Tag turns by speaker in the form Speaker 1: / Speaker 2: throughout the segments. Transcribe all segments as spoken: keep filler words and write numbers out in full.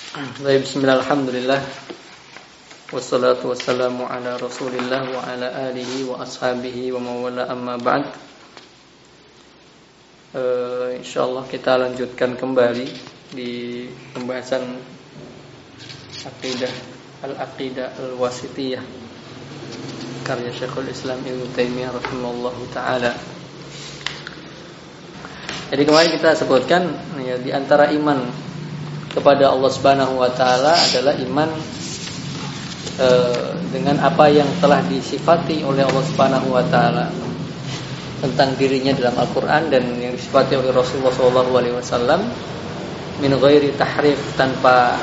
Speaker 1: Baik, bismillah, alhamdulillah. Wassalatu wassalamu ala Rasulillah wa ala alihi wa ashabihi wa mawala amma ba'd. uh, Insyaallah kita lanjutkan kembali di pembahasan Aqidah Al-Aqidah Al-Wasithiyah karya Syekhul Islam Ibnu Taimiyah rahimahullahu taala. Jadi kemarin kita sebutkan ya, di antara iman kepada Allah Subhanahu wa taala adalah iman e, dengan apa yang telah disifati oleh Allah Subhanahu wa taala tentang dirinya dalam Al-Qur'an dan yang disifati oleh Rasulullah sallallahu alaihi wasallam min ghairi tahrif, tanpa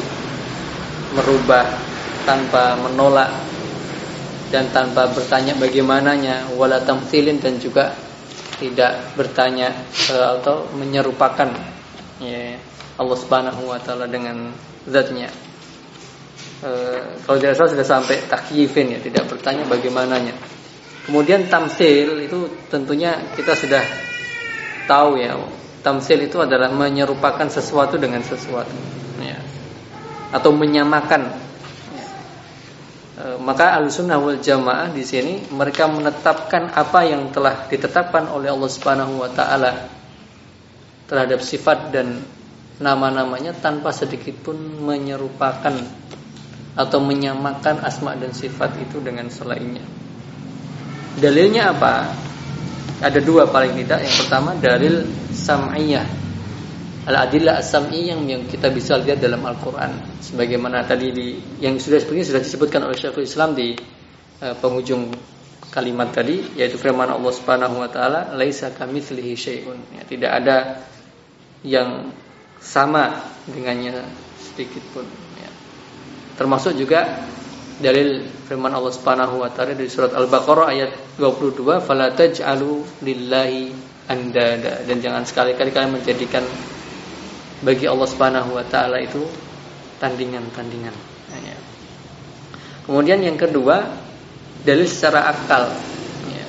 Speaker 1: merubah, tanpa menolak dan tanpa bertanya bagaimananya, wala tamtsilin, dan juga tidak bertanya e, atau menyerupakan ya, Allah Subhanahu wa taala dengan zatnya. E, kalau tidak salah sudah sampai takyifin ya, tidak bertanya bagaimananya. Kemudian tamtsil itu tentunya kita sudah tahu ya. Tamtsil itu adalah menyerupakan sesuatu dengan sesuatu ya. Atau menyamakan ya. E, maka Ahlussunnah wal Jamaah di sini mereka menetapkan apa yang telah ditetapkan oleh Allah Subhanahu wa taala terhadap sifat dan nama-namanya tanpa sedikit pun menyerupakan atau menyamakan asma dan sifat itu dengan selainnya. Dalilnya apa? Ada dua paling tidak. Yang pertama dalil sam'iyah, al-adillah as-sam'iyyah yang kita bisa lihat dalam Al-Quran. Sebagaimana tadi di, yang sudah sebenarnya sudah disebutkan oleh Syekhul Islam di uh, penghujung kalimat tadi, yaitu firman Allah Subhanahu wa taala, laisa kamitslihi syai'un. Ya, tidak ada yang sama dengannya sedikit pun ya. Termasuk juga dalil firman Allah Subhanahu wa taala di surat Al-Baqarah ayat dua puluh dua, fala taj'alu lillahi andada, dan jangan sekali-kali kalian menjadikan bagi Allah Subhanahu wa taala itu tandingan-tandingan ya. Kemudian yang kedua, dalil secara akal ya.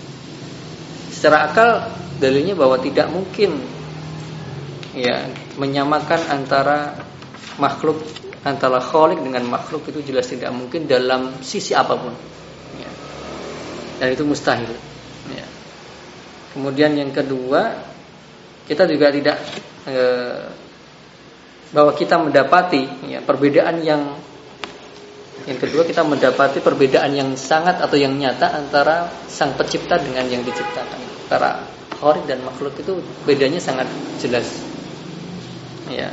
Speaker 1: Secara akal dalilnya bahwa tidak mungkin ya menyamakan antara makhluk, antara khalik dengan makhluk, itu jelas tidak mungkin dalam sisi apapun ya. Dan itu mustahil ya. Kemudian yang kedua, kita juga tidak e, bahwa kita mendapati ya, perbedaan yang yang kedua kita mendapati perbedaan yang sangat atau yang nyata antara sang pencipta dengan yang diciptakan. Antara khalik dan makhluk itu bedanya sangat jelas ya.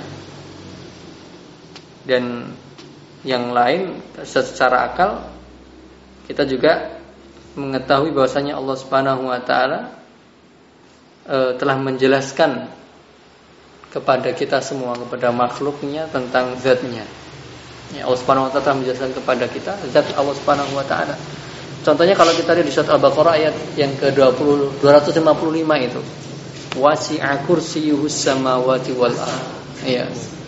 Speaker 1: Dan yang lain secara akal kita juga mengetahui bahwasanya Allah Subhanahu wa taala e, telah menjelaskan kepada kita semua, kepada makhluknya tentang zatnya ya. Allah Subhanahu wa taala telah menjelaskan kepada kita zat Allah Subhanahu wa taala. Contohnya kalau kita lihat di surat Al-Baqarah ayat yang ke dua ratus lima puluh lima itu, wasi'a kursiyyuhus samawati wal ardh ya.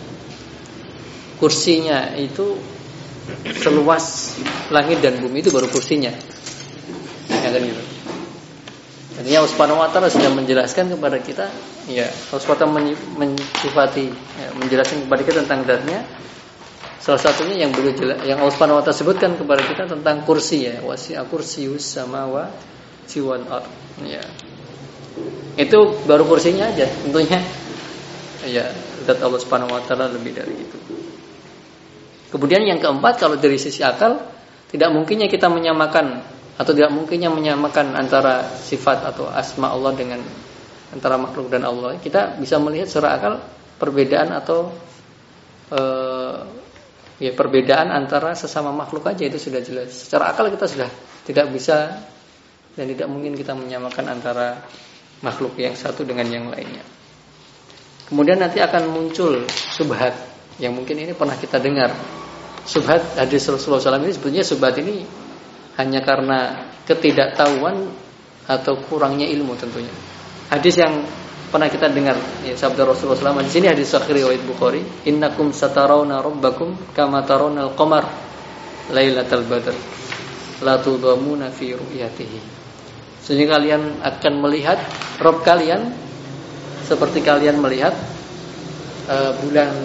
Speaker 1: Kursinya itu seluas langit dan bumi, itu baru kursinya ya kan gitu. Artinya Allah Subhanahu wa taala sudah menjelaskan kepada kita ya, Allah Subhanahu wa taala mensifati ya, menjelaskan kepada kita tentang zatnya. Salah satunya yang belum jelas, yang Allah Subhanahu wa taala sebutkan kepada kita tentang kursi ya, wasi'a kursiyyus samawati wal ardh ya. Itu baru kursinya aja tentunya ya, zat Allah Subhanahu wa taala lebih dari itu. Kemudian yang keempat, kalau dari sisi akal tidak mungkinnya kita menyamakan atau tidak mungkinnya menyamakan antara sifat atau asma Allah dengan antara makhluk dan Allah. Kita bisa melihat secara akal perbedaan atau e, ya perbedaan antara sesama makhluk aja itu sudah jelas. Secara akal kita sudah tidak bisa dan tidak mungkin kita menyamakan antara makhluk yang satu dengan yang lainnya. Kemudian nanti akan muncul subhat yang mungkin ini pernah kita dengar. Subhat hadis Rasulullah sallallahu alaihi wasallam ini sebetulnya subhat ini hanya karena ketidaktahuan atau kurangnya ilmu tentunya. Hadis yang pernah kita dengar ya, sabda Rasulullah sallallahu alaihi wasallam di sini hadis sahih riwayat Bukhari, innakum satarawna rabbakum kama tarawna al-qamar lailatal badr la tudhamuna fi ru'yatihi. Sehingga kalian akan melihat Rabb kalian seperti kalian melihat uh, bulan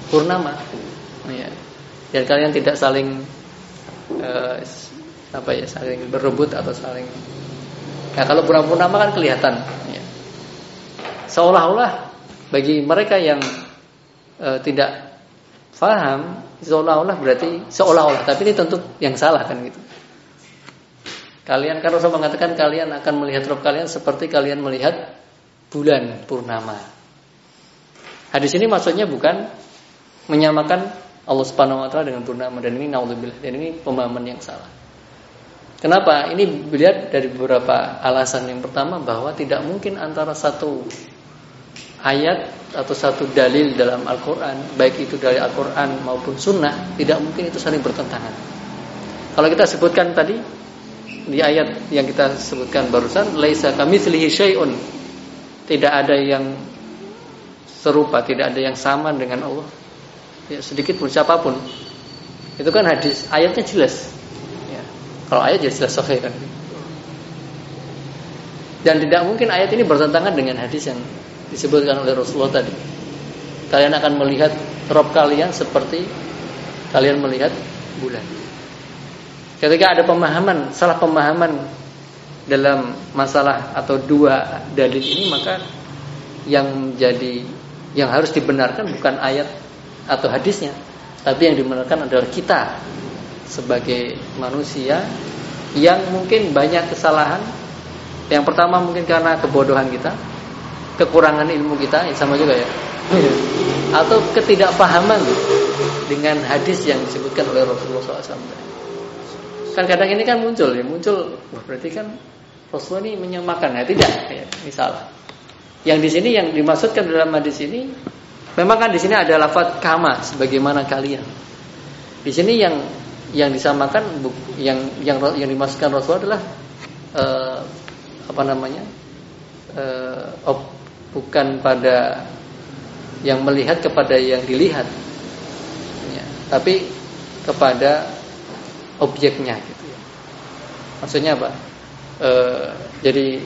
Speaker 1: purnama. Ya. Dan kalian tidak saling uh, apa ya, saling berebut atau saling. Nah, kalau bulan purnama kan kelihatan. Ya. Seolah-olah bagi mereka yang uh, tidak faham, seolah-olah berarti seolah-olah, tapi ini tentu yang salah kan gitu. Kalian kan Rasul mengatakan kalian akan melihat Rabb kalian seperti kalian melihat bulan purnama. Hadis ini maksudnya bukan menyamakan Allah Subhanahu wa taala dengan purnama, dan ini naudzubillah, dan ini pemahaman yang salah. Kenapa? Ini dilihat dari beberapa alasan. Yang pertama, bahwa tidak mungkin antara satu ayat atau satu dalil dalam Al-Quran, baik itu dari Al-Quran maupun Sunnah, tidak mungkin itu saling bertentangan. Kalau kita sebutkan tadi di ayat yang kita sebutkan barusan, laisa kamitslihi syai'un, tidak ada yang serupa, tidak ada yang sama dengan Allah, ya, sedikit pun siapapun. Itu kan hadis, ayatnya jelas. Ya, kalau ayat jelas sahih kan. Dan tidak mungkin ayat ini bertentangan dengan hadis yang disebutkan oleh Rasulullah tadi. Kalian akan melihat Rabb kalian seperti kalian melihat bulan. Ketika ada pemahaman, salah pemahaman dalam masalah atau dua dalil ini, maka yang jadi yang harus dibenarkan bukan ayat atau hadisnya, tapi yang dibenarkan adalah kita sebagai manusia yang mungkin banyak kesalahan. Yang pertama mungkin karena kebodohan kita, kekurangan ilmu kita, ya sama juga ya, atau ketidakpahaman dengan hadis yang disebutkan oleh Rasulullah shallallahu alaihi wasallam. Kan kadang ini kan muncul ya, muncul, wah berarti kan Rasulullah ini menyamakan, ya tidak, ya, misal. Yang di sini yang dimaksudkan dalam hadis ini, memang kan di sini ada lafaz kama, sebagaimana kalian. Di sini yang yang disamakan, yang yang yang dimaksudkan Rasulullah adalah eh, apa namanya, eh, op, bukan pada yang melihat kepada yang dilihat, ya, tapi kepada objeknya gitu ya. Maksudnya apa? E, jadi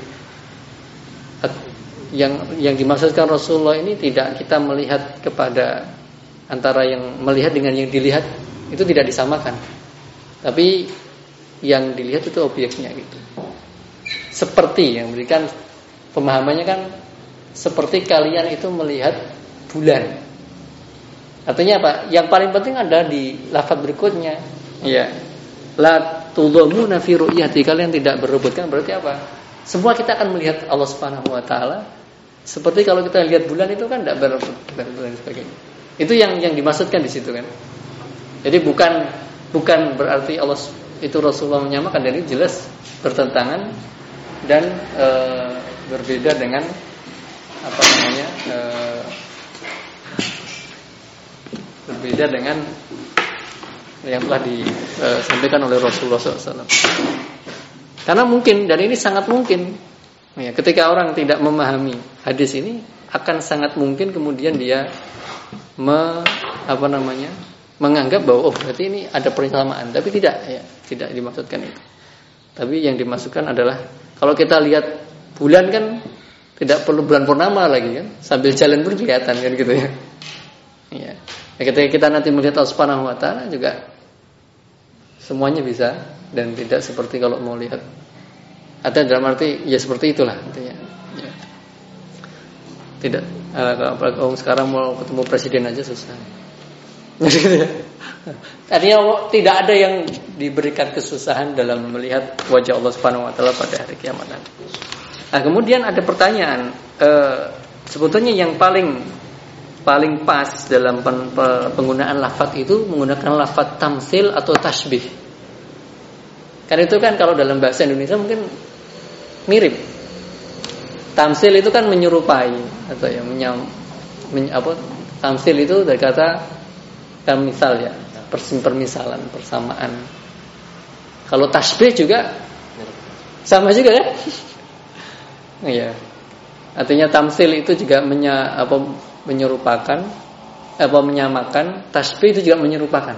Speaker 1: yang yang dimaksudkan Rasulullah ini tidak kita melihat kepada antara yang melihat dengan yang dilihat, itu tidak disamakan. Tapi yang dilihat itu objeknya gitu. Seperti yang berikan pemahamannya kan seperti kalian itu melihat bulan. Artinya apa? Yang paling penting ada di lafaz berikutnya. Iya. La tudhamuna fi ru'yati, kalian tidak berebut, kan berarti apa? Semua kita akan melihat Allah Subhanahu wa taala seperti kalau kita lihat bulan itu kan tidak berebut dan sebagainya. Itu yang yang dimaksudkan di situ kan. Jadi bukan bukan berarti Allah itu Rasulullah menyamakan, dan ini jelas bertentangan dan e, berbeda dengan apa namanya? E, berbeda dengan yang telah disampaikan oleh Rasulullah shallallahu alaihi wasallam. Karena mungkin, dan ini sangat mungkin, ya, ketika orang tidak memahami hadis ini, akan sangat mungkin kemudian dia me, apa namanya, menganggap bahwa oh berarti ini ada persamaan, tapi tidak, ya, tidak dimaksudkan itu. Tapi yang dimaksudkan adalah kalau kita lihat bulan kan tidak perlu bulan purnama lagi kan, sambil jalan pun kelihatan kan gitu ya. Ya. Ya, ketika kita nanti melihat Allah Subhanahu wa taala juga semuanya bisa, dan tidak seperti kalau mau lihat. Atau dalam arti ya seperti itulah intinya. Ya. Tidak apalagi uh, sekarang mau ketemu presiden aja susah. Artinya tidak ada yang diberikan kesusahan dalam melihat wajah Allah Subhanahu wa taala pada hari kiamat nanti. Nah, kemudian ada pertanyaan, uh, sebetulnya yang paling paling pas dalam penggunaan lafaz itu menggunakan lafaz tamtsil atau tasbih. Karena itu kan kalau dalam bahasa Indonesia mungkin mirip. Tamtsil itu kan menyerupai atau ya menyam, men, apa tamtsil itu dari kata tamtsal ya, permisalan, persamaan. Kalau tasbih juga sama juga kan? Iya. Artinya tamtsil itu juga menya, apa menyerupakan, apa menyamakan. Tasbih itu juga menyerupakan.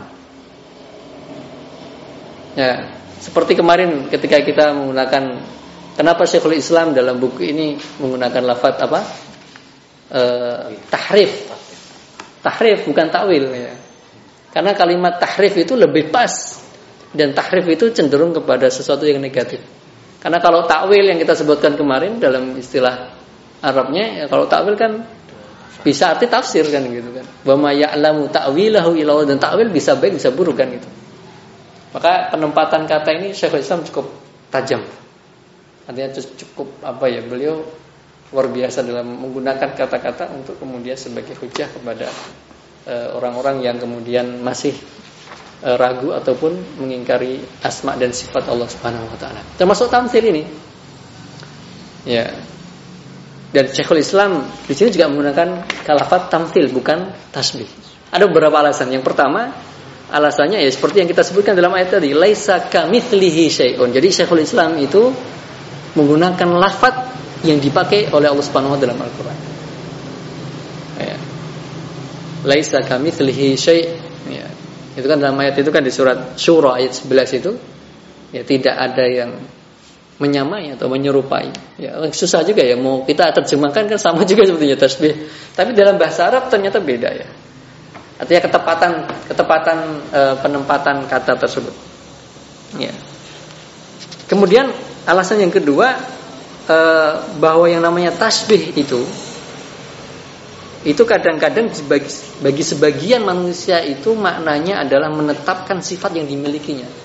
Speaker 1: Ya, seperti kemarin ketika kita menggunakan, kenapa Syekhul Islam dalam buku ini menggunakan lafaz apa? E, tahrif. tahrif bukan takwil ya. Karena kalimat tahrif itu lebih pas dan tahrif itu cenderung kepada sesuatu yang negatif. Karena kalau takwil yang kita sebutkan kemarin dalam istilah Arabnya ya, kalau takwil kan bisa arti tafsir kan gitu kan. Wa ma ya'lamu ta'wilahu illa Allah, dan takwil bisa baik bisa buruk kan gitu. Maka penempatan kata ini Syekhul Islam cukup tajam. Artinya cukup apa ya, beliau luar biasa dalam menggunakan kata-kata untuk kemudian sebagai hujah kepada uh, orang-orang yang kemudian masih uh, ragu ataupun mengingkari asma dan sifat Allah Subhanahu wa taala. Termasuk tamtsil ini. Ya. Dan Syekhul Islam di sini juga menggunakan lafaz tamtsil bukan tasbih. Ada beberapa alasan. Yang pertama, alasannya ya seperti yang kita sebutkan dalam ayat tadi, laisa kamitslihi syai'un. Jadi Syekhul Islam itu menggunakan lafaz yang dipakai oleh Allah Subhanahu wa taala dalam Al-Qur'an. Ya. Laisa kamitslihi syai'. Ya. Itu kan dalam ayat itu kan di surat Syura ayat sebelas itu, ya tidak ada yang menyamai atau menyerupai. Ya, susah juga ya mau kita terjemahkan kan sama juga sebetulnya tasbih. Tapi dalam bahasa Arab ternyata beda ya. Artinya ketepatan ketepatan e, penempatan kata tersebut. Ya. Kemudian alasan yang kedua e, bahwa yang namanya tasbih itu itu kadang-kadang bagi, bagi sebagian manusia itu maknanya adalah menetapkan sifat yang dimilikinya.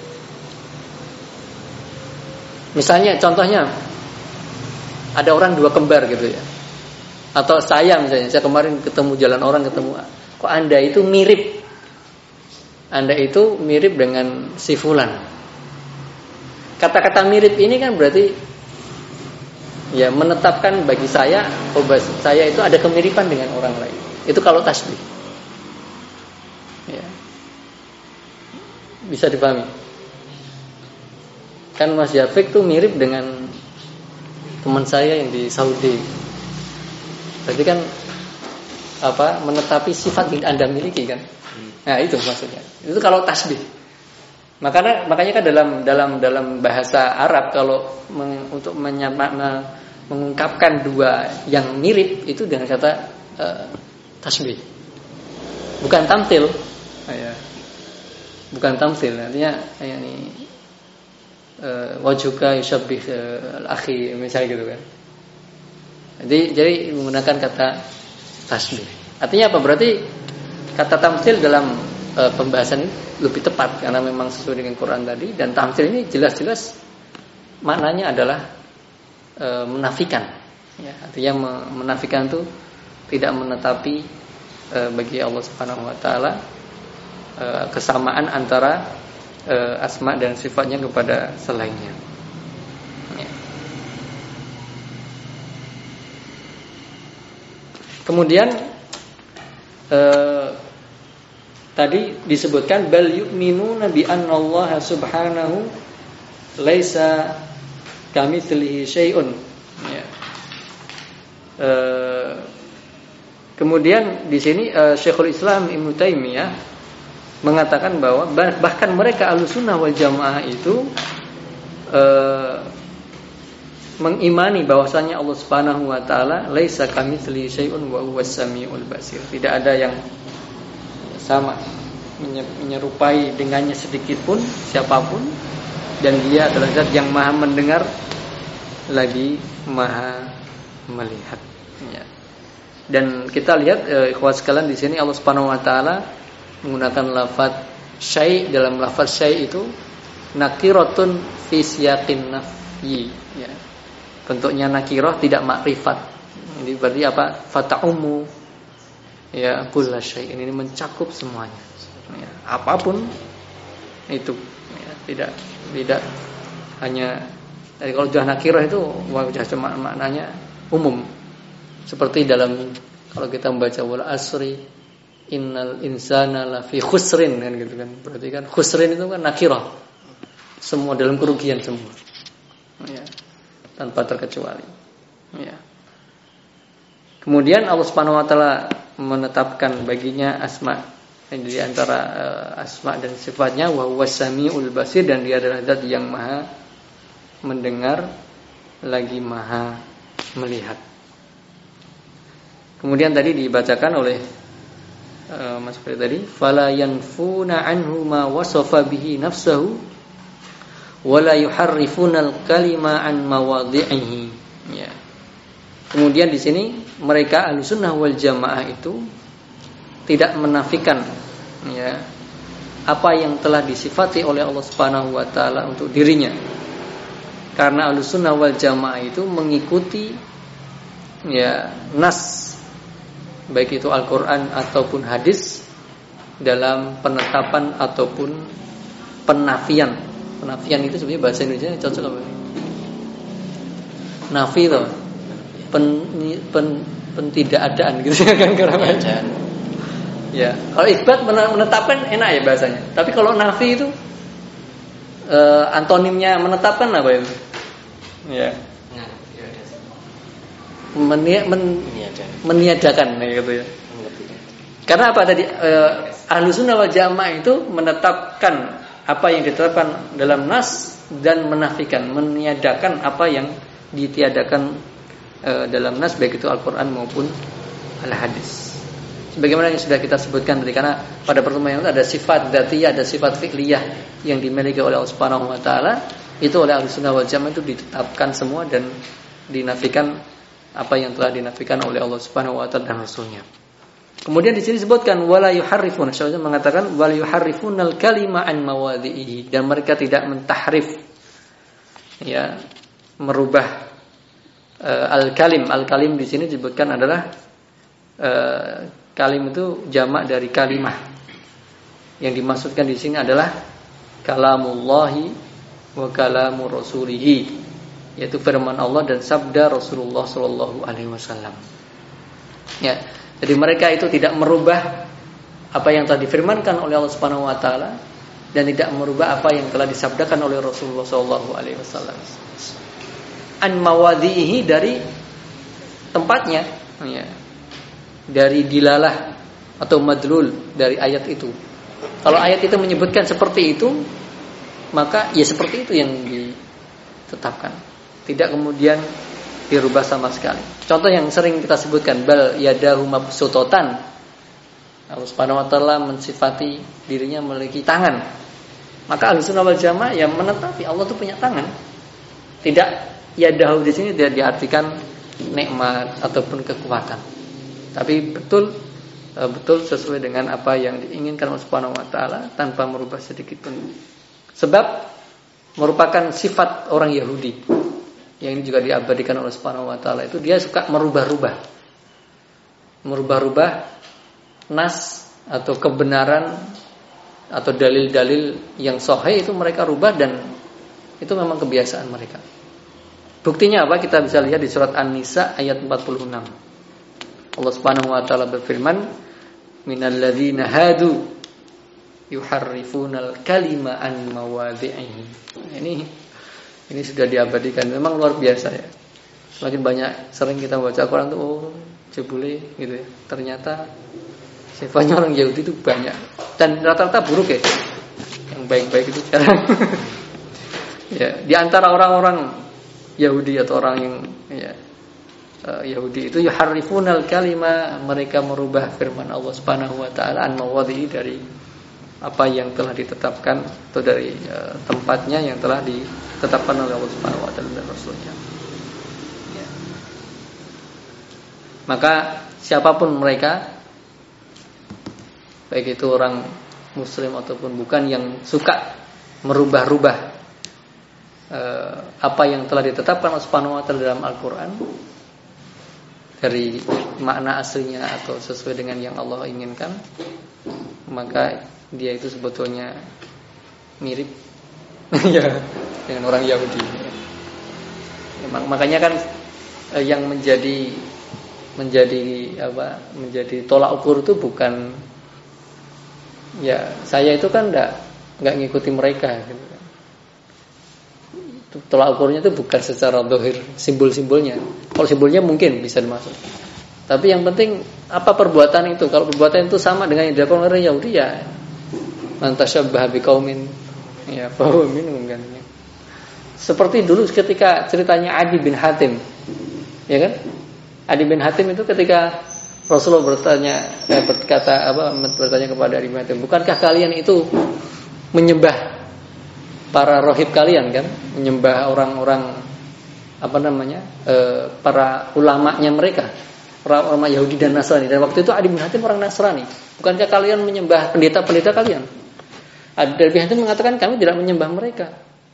Speaker 1: Misalnya contohnya ada orang dua kembar gitu ya. Atau saya misalnya, saya kemarin ketemu jalan orang ketemu, kok Anda itu mirip. Anda itu mirip dengan si fulan. Kata-kata mirip ini kan berarti ya menetapkan bagi saya, oh saya itu ada kemiripan dengan orang lain. Itu kalau tasbih. Ya. Bisa dipahami? Kan Mas Yafik tuh mirip dengan teman saya yang di Saudi. Berarti kan apa menetapi sifat yang Anda miliki kan? Nah itu maksudnya. Itu kalau tasbih. Makanya makanya kan dalam dalam dalam bahasa Arab kalau meng, untuk menyama, me, mengungkapkan dua yang mirip itu dengan kata uh, tasbih. Bukan tamtsil. Ya. Bukan tamtsil. Artinya ini Uh, wajuka yusabbih uh, al-akhi misalnya gitu kan. Jadi jadi menggunakan kata tasbih. Artinya apa? Berarti kata tamtsil dalam uh, pembahasan ini lebih tepat karena memang sesuai dengan Quran tadi, dan tamtsil ini jelas-jelas maknanya adalah uh, menafikan. Ya, artinya menafikan itu tidak menetapi uh, bagi Allah Subhanahu wa taala uh, kesamaan antara asma dan sifatnya kepada selainnya. Ya. Kemudian eh, tadi disebutkan bal yu'minuna bi anna Allah subhanahu laisa kamitslihi syai'un. Ya. Eh, kemudian di sini eh, Syekhul Islam Ibnu Taimiyah mengatakan bahwa bahkan mereka Ahlussunnah wal Jamaah itu e, mengimani bahwasanya Allah Subhanahu wa taala laisa kamitslihi syai'un wa huwas samiul basir. Tidak ada yang sama menyerupai dengannya sedikit pun siapapun, dan dia adalah zat yang maha mendengar lagi maha melihat. Ya. Dan kita lihat e, ikhwat sekalian di sini Allah Subhanahu wa taala menggunakan lafaz syai'. Dalam lafaz syai' itu nakiratun fi siyaqin nafyi, ya. Bentuknya nakirah tidak makrifat. Ini berarti apa? Fata'umu ya kullu syai'. Ini mencakup semuanya. Ya, apapun itu ya, tidak tidak hanya dari kalau sudah nakirah itu wajah cuma maknanya umum. Seperti dalam kalau kita membaca wal asri innal insana lafi khusrin kan gitu kan. Berarti kan khusrin itu kan nakirah. Semua dalam kerugian semua. Ya. Tanpa terkecuali. Ya. Kemudian Allah Subhanahu wa taala menetapkan baginya asma di antara uh, asma dan sifatnya wa huwas samiul basir, dan dia adalah zat yang maha mendengar lagi maha melihat. Kemudian tadi dibacakan oleh uh, Mas Fahri tadi, fala yanfuna anhu ma wasafa bihi nafsahu wala yuharrifuna al-kalima an mawadhi'ihi. Ya. Kemudian di sini mereka Ahlussunnah wal Jamaah itu tidak menafikan ya apa yang telah disifati oleh Allah Subhanahu wa taala untuk dirinya. Karena Ahlussunnah wal Jamaah itu mengikuti ya nas, baik itu Al-Qur'an ataupun hadis, dalam penetapan ataupun penafian. Penafian itu sebenarnya bahasa Indonesia cocok apa? Nafi itu pen, pen, pentidakadaan gitu kan kurang aja. Ya, kalau isbat menetapkan enak ya bahasanya. Tapi kalau nafi itu e, antonimnya menetapkan apa itu? Ya. Meni, men, meniadakan gitu ya. Karena apa tadi e, Ahlussunnah wal Jamaah itu menetapkan apa yang ditetapkan dalam nas dan menafikan, meniadakan apa yang ditiadakan e, dalam nas, baik itu Al-Qur'an maupun al-hadis. Sebagaimana yang sudah kita sebutkan tadi, karena pada pertemuan yang itu ada sifat dzatiyah, ada sifat fi'liyah yang dimiliki oleh Allah Subhanahu wa taala, itu oleh Ahlussunnah wal Jamaah itu ditetapkan semua dan dinafikan apa yang telah dinafikan oleh Allah Subhanahu wa taala dan Rasulnya. Kemudian di sini disebutkan wala yuharrifun, Syaikhnya mengatakan wala yuharrifunal kalima an mawadhi'ihi, dan mereka tidak mentahrif ya, merubah uh, al-kalim. Al-kalim di sini disebutkan adalah uh, kalim itu jamak dari kalimah. Yang dimaksudkan di sini adalah kalamullahi wa kalamu rasulihi, yaitu firman Allah dan sabda Rasulullah sallallahu alaihi wasallam. Ya, jadi mereka itu tidak merubah apa yang telah difirmankan oleh Allah Subhanahu wa taala dan tidak merubah apa yang telah disabdakan oleh Rasulullah sallallahu alaihi wasallam. An mawadhihi, dari tempatnya, ya. Dari dilalah atau madlul dari ayat itu. Kalau ayat itu menyebutkan seperti itu, maka ya seperti itu yang ditetapkan, tidak kemudian dirubah sama sekali. Contoh yang sering kita sebutkan, bal yadahu mabsutotan, Allah Subhanahu wa taala mensifati dirinya memiliki tangan. Maka Ahlussunnah wal Jamaah yang menetapi Allah itu punya tangan. Tidak yadahu di sini tidak diartikan nikmat ataupun kekuatan, tapi betul betul sesuai dengan apa yang diinginkan Allah Subhanahu wa taala tanpa merubah sedikit pun. Sebab merupakan sifat orang Yahudi yang ini juga diabadikan oleh Subhanahu wa taala, itu dia suka merubah-rubah. Merubah-rubah nas atau kebenaran atau dalil-dalil yang sahih itu mereka rubah, dan itu memang kebiasaan mereka. Buktinya apa? Kita bisa lihat di surat An-Nisa ayat empat puluh enam. Allah Subhanahu wa taala berfirman, minal ladzina hadu yuharrifunal kalima an mawadhi'ihi. Ini ini sudah diabadikan, memang luar biasa ya. Semakin banyak sering kita baca Quran tuh, oh, jebule gitu ya. Ternyata sifatnya orang Yahudi itu banyak, dan rata-rata buruk ya. Yang baik-baik itu jarang. Ya, di antara orang-orang Yahudi atau orang yang ya, Uh, Yahudi itu yuharrifunal kalima, mereka merubah firman Allah Subhanahu wa taala an mawadhi'i, dari apa yang telah ditetapkan atau dari uh, tempatnya yang telah ditetapkan oleh Allah Subhanahu wa taala dan Rasulnya. Ya. Maka siapapun mereka, baik itu orang Muslim ataupun bukan, yang suka merubah-rubah uh, apa yang telah ditetapkan Allah Subhanahu wa taala dalam Al-Qur'an dari makna aslinya atau sesuai dengan yang Allah inginkan, maka dia itu sebetulnya mirip ya dengan orang Yahudi. Ya, makanya kan eh, yang menjadi menjadi apa? Menjadi tolak ukur itu bukan ya saya itu kan enggak enggak ngikuti mereka gitu kan. Tolak ukurnya itu bukan secara zahir simbol-simbolnya. Kalau simbolnya mungkin bisa dimasuk, tapi yang penting apa perbuatan itu. Kalau perbuatan itu sama dengan yang dilakukan oleh Yahudi, ya man tasyabbaha biqaumin ya fahuwa minhum kan. Seperti dulu ketika ceritanya Adi bin Hatim, ya kan? Adi bin Hatim itu ketika Rasulullah bertanya, eh, berkata apa? Bertanya kepada Ibn Hatim, bukankah kalian itu menyembah para rohib kalian kan? Menyembah orang-orang apa namanya? Eh, para ulamanya mereka, para ulama Yahudi dan Nasrani. Dan waktu itu Adi bin Hatim orang Nasrani. Bukankah kalian menyembah pendeta-pendeta kalian? Adi bin Hatim mengatakan kami tidak menyembah mereka.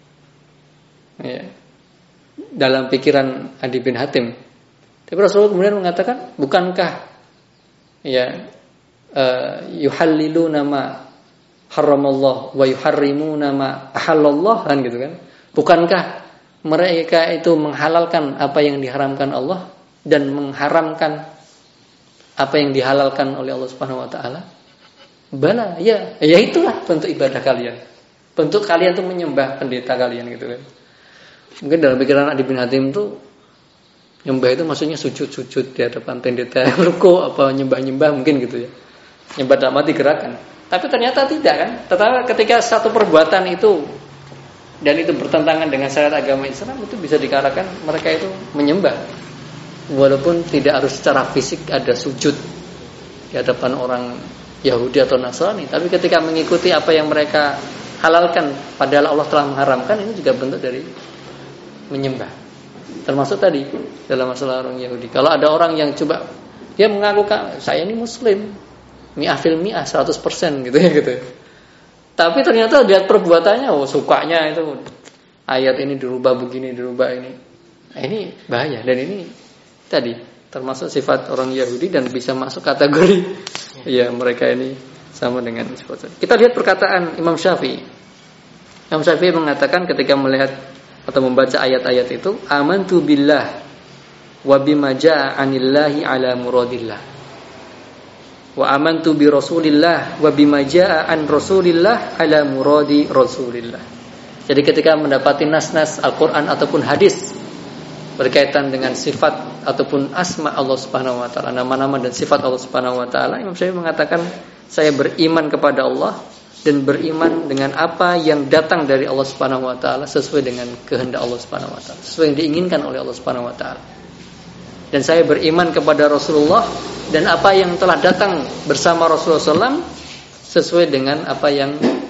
Speaker 1: Ya. Dalam pikiran Adi bin Hatim. Tapi Rasulullah kemudian mengatakan, bukankah ya uh, yuhalliluna ma haramallah wa yuharrimuna ma ahallallah, kan gitu kan? Bukankah mereka itu menghalalkan apa yang diharamkan Allah dan mengharamkan apa yang dihalalkan oleh Allah Subhanahu wa taala? Bala, ya, ya itulah bentuk ibadah kalian. Bentuk kalian itu menyembah pendeta kalian gitu kan. Mungkin dalam pikiran Adi bin Hatim itu nyembah itu maksudnya sujud-sujud di hadapan pendeta, ruku apa nyembah-nyembah mungkin gitu ya. Nyembah dalam arti gerakan. Tapi ternyata tidak kan. Tetapi ketika satu perbuatan itu dan itu bertentangan dengan syariat agama Islam, itu bisa dikatakan mereka itu menyembah. Walaupun tidak harus secara fisik ada sujud di hadapan orang Yahudi atau Nasrani, tapi ketika mengikuti apa yang mereka halalkan padahal Allah telah mengharamkan, ini juga bentuk dari menyembah. Termasuk tadi dalam masalah orang Yahudi. Kalau ada orang yang coba dia mengaku saya ini Muslim, mi'ah fil mi'ah seratus persen gitu ya gitu. Tapi ternyata lihat perbuatannya, oh sukanya itu ayat ini dirubah begini, dirubah ini. Nah, ini bahaya dan ini tadi termasuk sifat orang Yahudi dan bisa masuk kategori ya mereka ini sama dengan sifat. Kita lihat perkataan Imam Syafi'i. Imam Syafi'i mengatakan ketika melihat atau membaca ayat-ayat itu, amantu billah wa bima jaa 'anillahi ala muradillah. Wa amantu bi Rasulillah wa bima jaa 'an Rasulillah ala muradi Rasulillah. Jadi ketika mendapati nas-nas Al-Qur'an ataupun hadis berkaitan dengan sifat ataupun asma Allah Subhanahu wa taala, nama-nama dan sifat Allah Subhanahu wa taala, Imam Syafi'i mengatakan saya beriman kepada Allah dan beriman dengan apa yang datang dari Allah Subhanahu wa taala sesuai dengan kehendak Allah Subhanahu wa taala, sesuai yang diinginkan oleh Allah Subhanahu wa taala. Dan saya beriman kepada Rasulullah dan apa yang telah datang bersama Rasulullah sallallahu alaihi wasallam sesuai dengan apa yang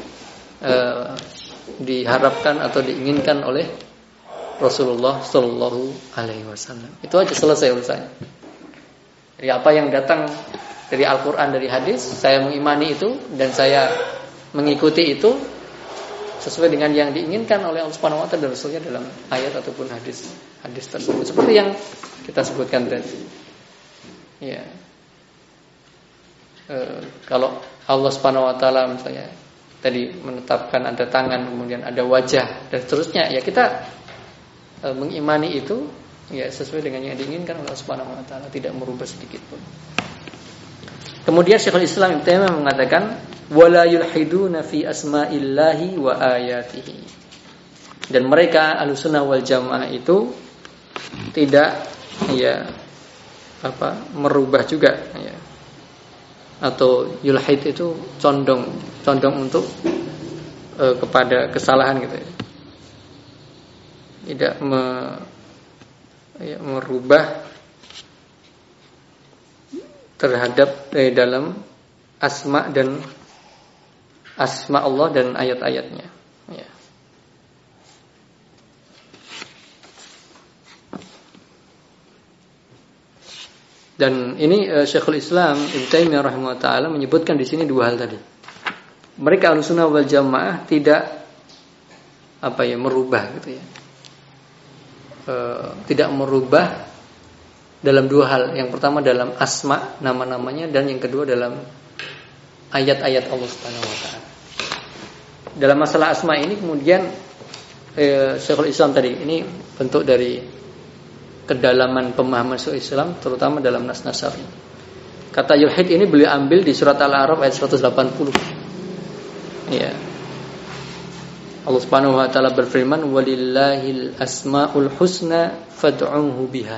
Speaker 1: uh, diharapkan atau diinginkan oleh Rasulullah sallallahu alaihi wasallam. Itu aja, selesai urusannya. Dari apa yang datang dari Al-Qur'an, dari hadis, saya mengimani itu dan saya mengikuti itu sesuai dengan yang diinginkan oleh Allah Subhanahu wa taala dan Rasulnya dalam ayat ataupun hadis hadis tersebut. Seperti yang kita sebutkan tadi. Ya. E, kalau Allah Subhanahu wa taala misalnya tadi menetapkan ada tangan, kemudian ada wajah dan seterusnya, ya kita e, mengimani itu ya sesuai dengan yang diinginkan oleh Allah Subhanahu wa taala, tidak merubah sedikit pun. Kemudian Syekhul Islam Ibnu Taimiyah mengatakan wala yulhiduna fi asma'illahi wa ayatihi. Dan mereka Ahlussunnah wal Jamaah itu tidak ya apa merubah juga ya. Atau yulhid itu condong condong untuk e, kepada kesalahan gitu ya. Tidak me, ya, merubah terhadap eh, dalam asma dan asma Allah dan ayat-ayatnya ya. Dan ini uh, Syekhul Islam Ibnu Taimiyah rahimahullah taala menyebutkan di sini dua hal tadi. Mereka Ahlussunnah wal Jamaah tidak apa ya merubah gitu ya. Uh, tidak merubah dalam dua hal. Yang pertama dalam asma, nama-namanya, dan yang kedua dalam ayat-ayat Allah Subhanahu wa taala. Dalam masalah asma ini kemudian eh, Syekhul Islam tadi ini bentuk dari kedalaman pemahaman Syekhul Islam terutama dalam nas-nas syar'i. Kata yulhid ini beliau ambil di surat Al-A'raf ayat seratus delapan puluh. Ya. Allah Subhanahu wa taala berfirman walillahil asmaul husna fad'uhu biha.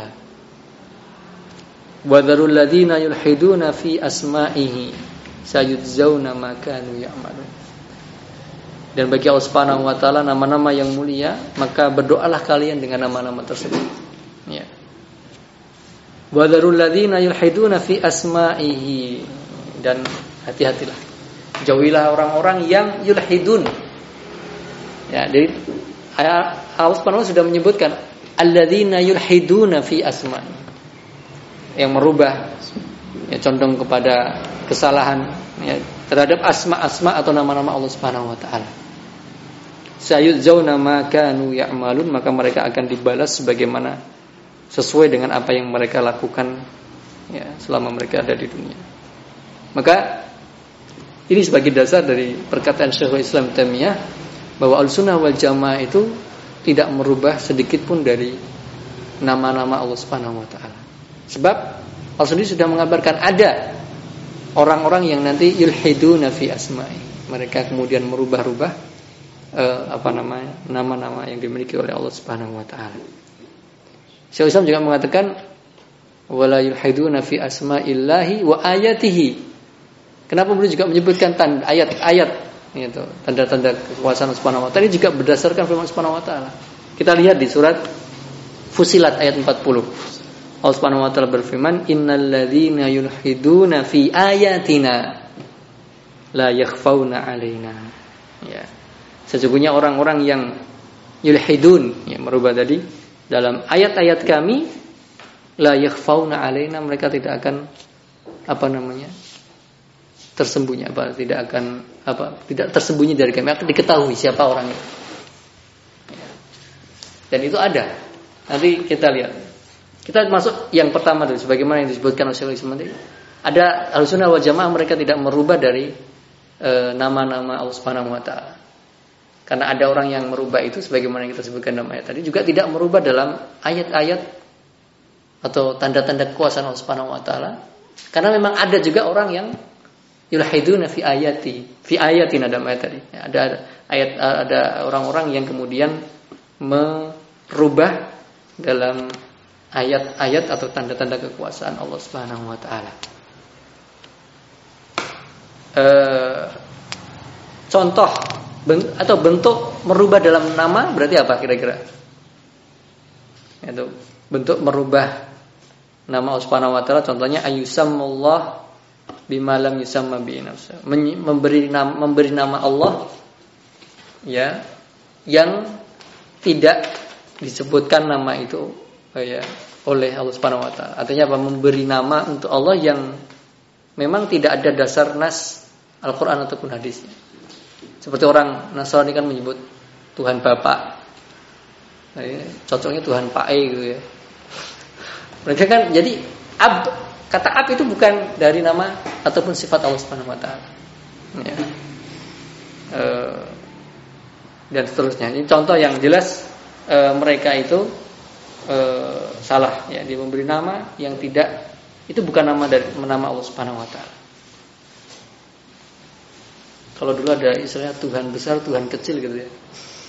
Speaker 1: Wa dzarul ladzina yulhiduna fi asma'ihi sayudzawna ma kanu ya'malun. Dan bagi Allah Subhanahu wa taala nama-nama yang mulia, maka berdoalah kalian dengan nama-nama tersebut. Ya. Wa dzarul ladzina yulhiduna fi asma'ihi, dan hati-hatilah, jauhilah orang-orang yang yulhidun. Ya, jadi Allah Subhanahu wa taala sudah menyebutkan alladzina yulhiduna fi asma'i, yang merubah, ya, condong kepada kesalahan, ya, terhadap asma-asma atau nama-nama Allah Subhanahu wa taala. Sayudzawna ma kanu ya'malun, maka mereka akan dibalas sebagaimana sesuai dengan apa yang mereka lakukan, ya, selama mereka ada di dunia. Maka ini sebagai dasar dari perkataan Syekhul Islam Taimiyah bahwa Ahlussunnah wal Jamaah itu tidak merubah sedikit pun dari nama-nama Allah Subhanahu wa taala. Sebab Allah sendiri sudah mengabarkan ada orang-orang yang nanti yulhiduna fi asma'i, mereka kemudian merubah-rubah eh, apa namanya, nama-nama yang dimiliki oleh Allah Subhanahu wa taala. Syekhul Islam juga mengatakan wala yulhiduna fi asma'illahi wa ayatihi. Kenapa beliau juga menyebutkan tanda ayat-ayat itu, tanda-tanda kekuasaan Allah Subhanahu wa taala, ini juga berdasarkan firman Subhanahu wa taala. Kita lihat di surat Fussilat ayat empat puluh. Allah Subhanahu wa taala berfirman, "Innal ladzina yulhiduna fi ayatina la yakhfauna 'alaina." Ya. Sesungguhnya orang-orang yang yulhidun, ya, merubah tadi dalam ayat-ayat kami, la yakhfauna 'alaina, mereka tidak akan apa namanya? tersembunyi, apa tidak akan apa tidak tersembunyi dari kami, akan diketahui siapa orangnya. Ya. Dan itu ada. Nanti kita lihat. Kita masuk yang pertama dulu, sebagaimana yang disebutkan oleh Syaikhul Islam tadi. Ada Ahlussunnah wal Jamaah, mereka tidak merubah dari e, nama-nama Allah Subhanahu wa taala. Karena ada orang yang merubah itu, sebagaimana yang kita sebutkan dalam ayat tadi, juga tidak merubah dalam ayat-ayat atau tanda-tanda kekuasaan Allah Subhanahu wa taala. Karena memang ada juga orang yang yulhiduna fi ayati, fi ayatin dalam ayat tadi. Ada ayat ada orang-orang yang kemudian merubah dalam ayat-ayat atau tanda-tanda kekuasaan Allah Subhanahu wa taala. E, contoh ben, atau bentuk merubah dalam nama berarti apa kira-kira? Itu bentuk merubah nama Allah Subhanahu wa taala, contohnya ayyusamullah bima lam yusamma bi nafsa, memberi nama memberi nama Allah, ya, yang tidak disebutkan nama itu, ya, oleh Allah Subhanahu wa taala. Artinya apa? Memberi nama untuk Allah yang memang tidak ada dasar nas Al-Qur'an ataupun hadisnya. Seperti orang Nasrani kan menyebut Tuhan Bapak. Nah, ini cocoknya Tuhan Pak E gitu ya. Mereka kan jadi ab, kata ab itu bukan dari nama ataupun sifat Allah Subhanahu wa taala. Ya. E, dan seterusnya. Ini contoh yang jelas e, mereka itu e, salah, ya, dia memberi nama yang tidak, itu bukan nama dari nama Allah Subhanahu wa taala. Kalau dulu ada istilahnya Tuhan besar, Tuhan kecil gitu ya.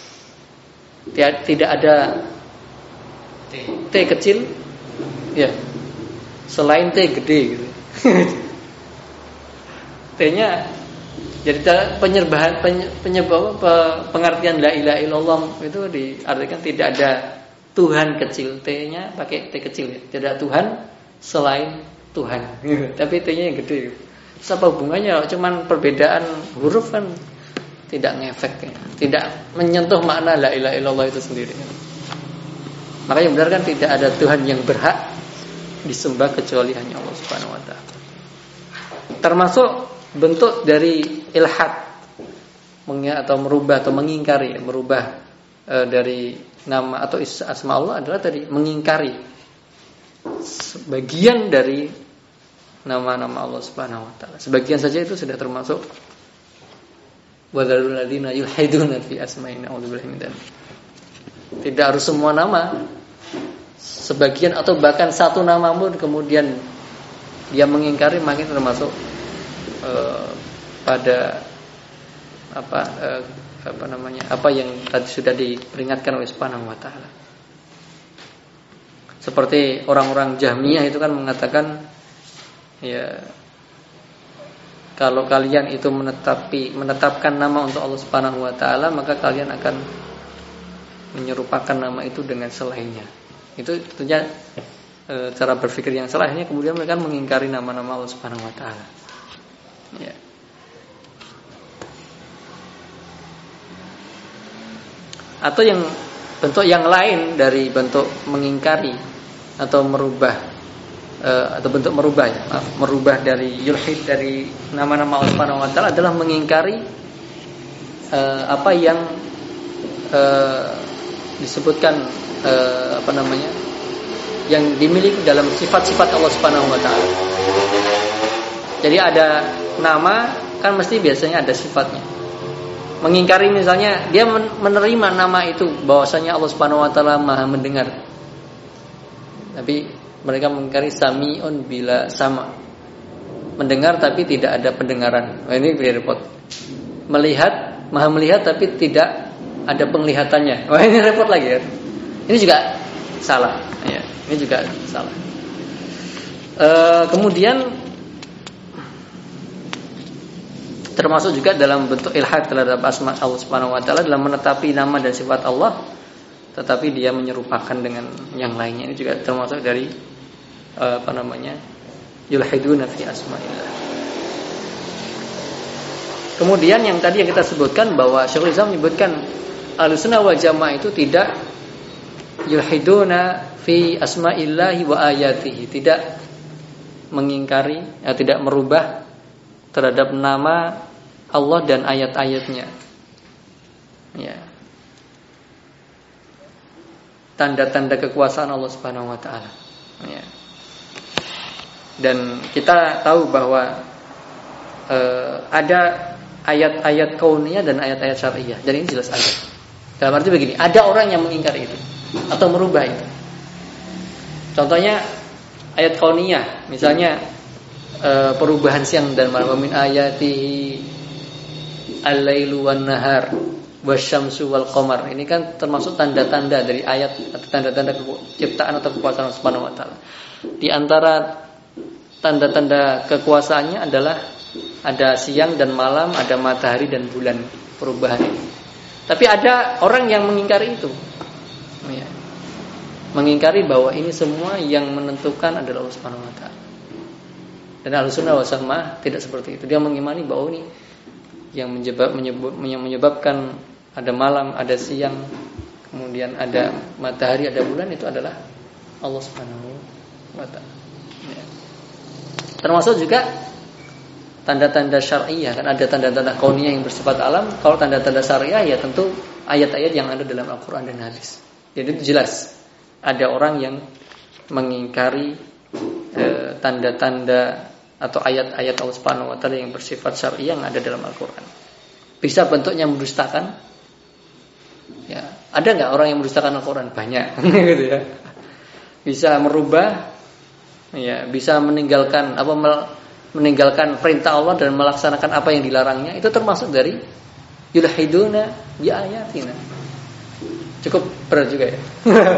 Speaker 1: Tidak ada T, T kecil, ya, selain T gede gitu. T-nya jadi penyerbahan penyebab pengertian la ilaha illallah itu diartikan tidak ada Tuhan kecil, T-nya pakai T kecil ya. Tidak ada Tuhan selain Tuhan. Tapi T-nya yang gede. Terus apa hubungannya? Cuman perbedaan huruf kan tidak ngefek, ya. Tidak menyentuh makna la ilaha illallah itu sendiri. Maka yang benar kan tidak ada Tuhan yang berhak disembah kecuali hanya Allah Subhanahu wa taala. Termasuk bentuk dari ilhad, atau merubah atau mengingkari, merubah e, dari nama atau asma Allah adalah tadi mengingkari sebagian dari nama-nama Allah Subhanahu wa taala. Sebagian saja itu sudah termasuk wadzalul ladzina yulhiduna fi asma'ina a'udzubillahi min dzalik. Tidak harus semua nama, sebagian atau bahkan satu nama pun kemudian dia mengingkari, makin termasuk uh, pada apa uh, apa namanya apa yang tadi sudah diperingatkan oleh Subhanahu wa taala. Seperti orang-orang Jahmiyah itu kan mengatakan, ya, kalau kalian itu menetapi menetapkan nama untuk Allah Subhanahu wa taala, maka kalian akan menyerupakan nama itu dengan selainnya. Itu tentunya e, cara berpikir yang salah, akhirnya kemudian mereka mengingkari nama-nama Allah Subhanahu wa taala. Ya. Atau yang bentuk yang lain dari bentuk mengingkari atau merubah e, atau bentuk merubah ya, maaf, merubah dari yulhid dari nama-nama Allah Subhanahu wa taala adalah mengingkari e, apa yang e, disebutkan e, apa namanya? yang dimiliki dalam sifat-sifat Allah Subhanahu wa taala. Jadi ada nama kan mesti biasanya ada sifatnya. Mengingkari misalnya dia menerima nama itu bahwasanya Allah Subhanahu wa taala Maha mendengar. Tapi mereka mengingkari sami'un bila sama. Mendengar tapi tidak ada pendengaran. Nah, ini repot. Melihat, Maha melihat tapi tidak ada penglihatannya. Wah, ini repot lagi ya. Ini juga salah ya. Ini juga salah. E, kemudian termasuk juga dalam bentuk ilhad terhadap asma Allah Subhanahu wa taala dalam menetapi nama dan sifat Allah tetapi dia menyerupakan dengan yang lainnya. Ini juga termasuk dari uh, apa namanya? yulhiduna fi asma'illah. Kemudian yang tadi yang kita sebutkan bahwa Syekhul Islam menyebutkan Ahlussunnah wal Jamaah itu tidak yulhiduna fi asma'illahi wa ayatihi, tidak mengingkari, ya, tidak merubah terhadap nama Allah dan ayat-ayatnya. Ya. Tanda-tanda kekuasaan Allah Subhanahu wa taala. Ya. Dan kita tahu bahwa eh, ada ayat-ayat kauniyah dan ayat-ayat syar'iyah. Dan ini jelas ada. Dalam arti begini, ada orang yang mengingkari itu atau merubah itu. Contohnya ayat kauniyah, misalnya e, perubahan siang dan malam, min ayatihi al-lailu wan nahar wasyamsu wal qamar. Ini kan termasuk tanda-tanda dari ayat atau tanda-tanda ciptaan atau kekuasaan Subhanahu wa taala. Di antara tanda-tanda kekuasaannya adalah ada siang dan malam, ada matahari dan bulan, perubahan ini. Tapi ada orang yang mengingkari itu. Ya. Mengingkari bahwa ini semua yang menentukan adalah Allah Subhanahu wa taala. Dan Ahlussunnah wal Jamaah tidak seperti itu. Dia mengimani bahwa ini yang menyebab, menyebab, yang menyebabkan ada malam, ada siang, kemudian ada matahari, ada bulan, itu adalah Allah Subhanahu wa taala. Ya. Termasuk juga tanda-tanda syar'iyah, kan ada tanda-tanda kauniyah yang bersifat alam. Kalau tanda-tanda syar'iyah ya tentu ayat-ayat yang ada dalam Al-Qur'an dan hadis. Jadi itu jelas ada orang yang mengingkari eh, tanda-tanda atau ayat-ayat Allah Subhanahu wa taala yang bersifat syar'i yang ada dalam Al-Qur'an. Bisa bentuknya mendustakan. Ya, ada enggak orang yang mendustakan Al-Qur'an? Banyak gitu ya. Bisa merubah, ya, bisa meninggalkan apa meninggalkan perintah Allah dan melaksanakan apa yang dilarangnya. Itu termasuk dari yulhiduna bi ayatina. Cukup berat juga ya.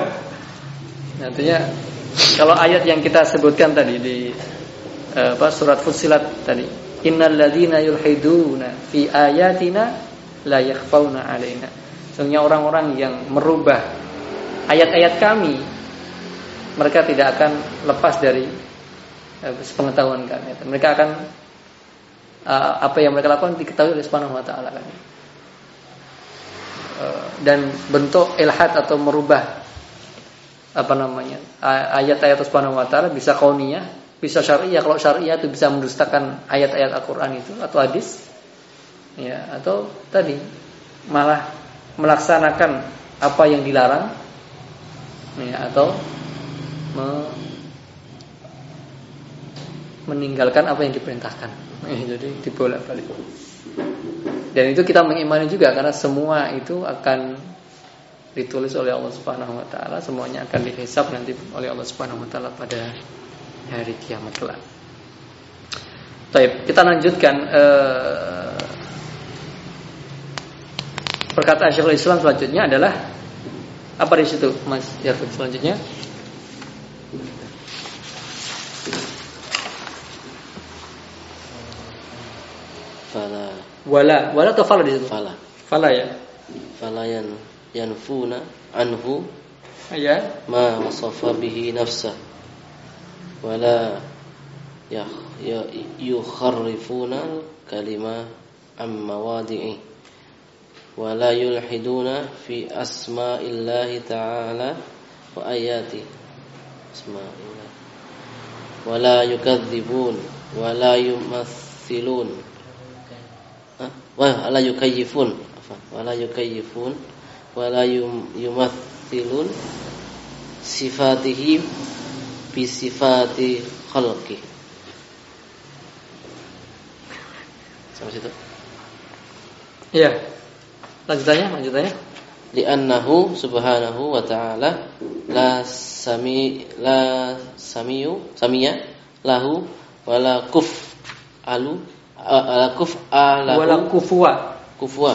Speaker 1: Nantinya kalau ayat yang kita sebutkan tadi di apa surat Fussilat tadi, innal ladzina yulhiduna fi ayatina la yakhfauna alaina. Sesungguhnya orang-orang yang merubah ayat-ayat kami, mereka tidak akan lepas dari eh, pengetahuan kami. Mereka akan uh, apa yang mereka lakukan diketahui oleh Subhanahu wa taala kan. Uh, dan bentuk ilhad atau merubah apa namanya ayat-ayat Subhanahu wa taala bisa kauniyah, bisa syariah. Kalau syariah itu bisa mendustakan ayat-ayat Al-Qur'an itu atau hadis, ya, atau tadi malah melaksanakan apa yang dilarang, ya, atau me, meninggalkan apa yang diperintahkan. Jadi dibolak-balik. Dan itu kita mengimani juga karena semua itu akan ditulis oleh Allah Subhanahu wa taala, semuanya akan dihisab nanti oleh Allah Subhanahu wa taala pada hari kiamat kelak. Baik, kita lanjutkan eh, perkataan Syekhul Islam selanjutnya adalah apa di situ, Mas Yarfud? Selanjutnya
Speaker 2: fala
Speaker 1: wala wala atau fala di situ?
Speaker 2: Fala.
Speaker 1: Fala ya.
Speaker 2: Fala yan yanfuna anhu
Speaker 1: Ya.
Speaker 2: ma wasafa bihi nafsa wala ya yukharrifuna kalima am mawadi'i wala yulhiduna fi asma'illahi ta'ala wa ayati asma'illah wala yukadzibun wala yumathilun wala yukayyifun wala yukayyifun wala yumathilun sifatihi bi sifati khalqi. Sampai situ.
Speaker 1: Iya. Lanjutannya, lanjutannya.
Speaker 2: Li'annahu subhanahu wa ta'ala la sami la samiyu samiya lahu wala kuf alu ala kuf alahu
Speaker 1: wala kufwa
Speaker 2: kufwa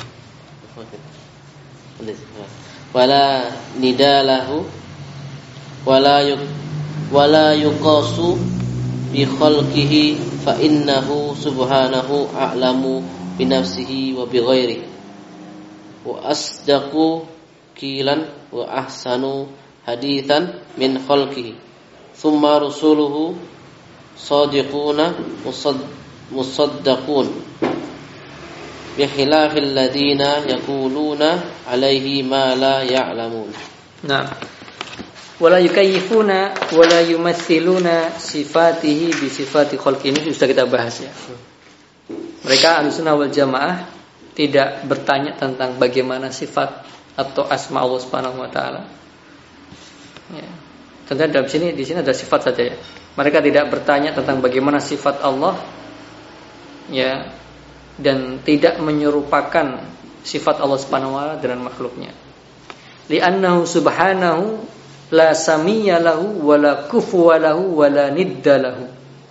Speaker 2: wala nidalahu wala yuk wala yuqasu bi khalqihi fa innahu subhanahu a'lamu bi nafsihi wa bi ghairihi wa asdaqu qilan wa ahsanu hadithan min khalqihi thumma rusuluhu sadiquna musaddaqun bi khilafil ladina yaquluna alaihi ma la ya'lamun.
Speaker 1: Nah, wala yukayyifuna wala yumathiluna sifatihi bi sifati khalqi, ini sudah kita bahas ya. Mereka Ahlussunnah wal Jamaah tidak bertanya tentang bagaimana sifat atau asma Allah Subhanahu wa taala. Ya. Tentunya dalam sini di sini ada sifat saja ya. Mereka tidak bertanya tentang bagaimana sifat Allah ya, dan tidak menyerupakan sifat Allah Subhanahu wa taala dengan makhluknya. Li'annahu subhanahu la samiyya lahu wala kufuwa lahu wala nidda lahu.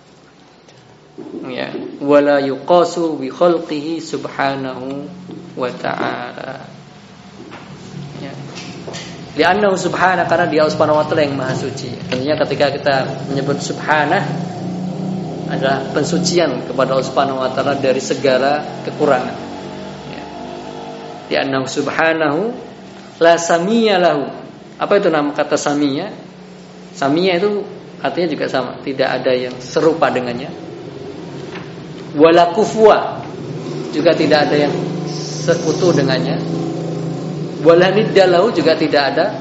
Speaker 1: Ya, wala yuqasu bi khalqihi subhanahu wa ta'ala. Ya. Li'annahu subhana, karena dia Subhanahu wa ta'ala yang maha suci. Tentunya ketika kita menyebut subhanah adalah pensucian kepada Allah Subhanahu wa ta'ala dari segala kekurangan. Ya. Li'annahu subhanahu la samiyya lahu. Apa itu nama kata samiyya? Samiyya itu artinya juga sama, tidak ada yang serupa dengannya. Wala kufwa, juga tidak ada yang sekutu dengannya. Wala nidda lahu, juga tidak ada.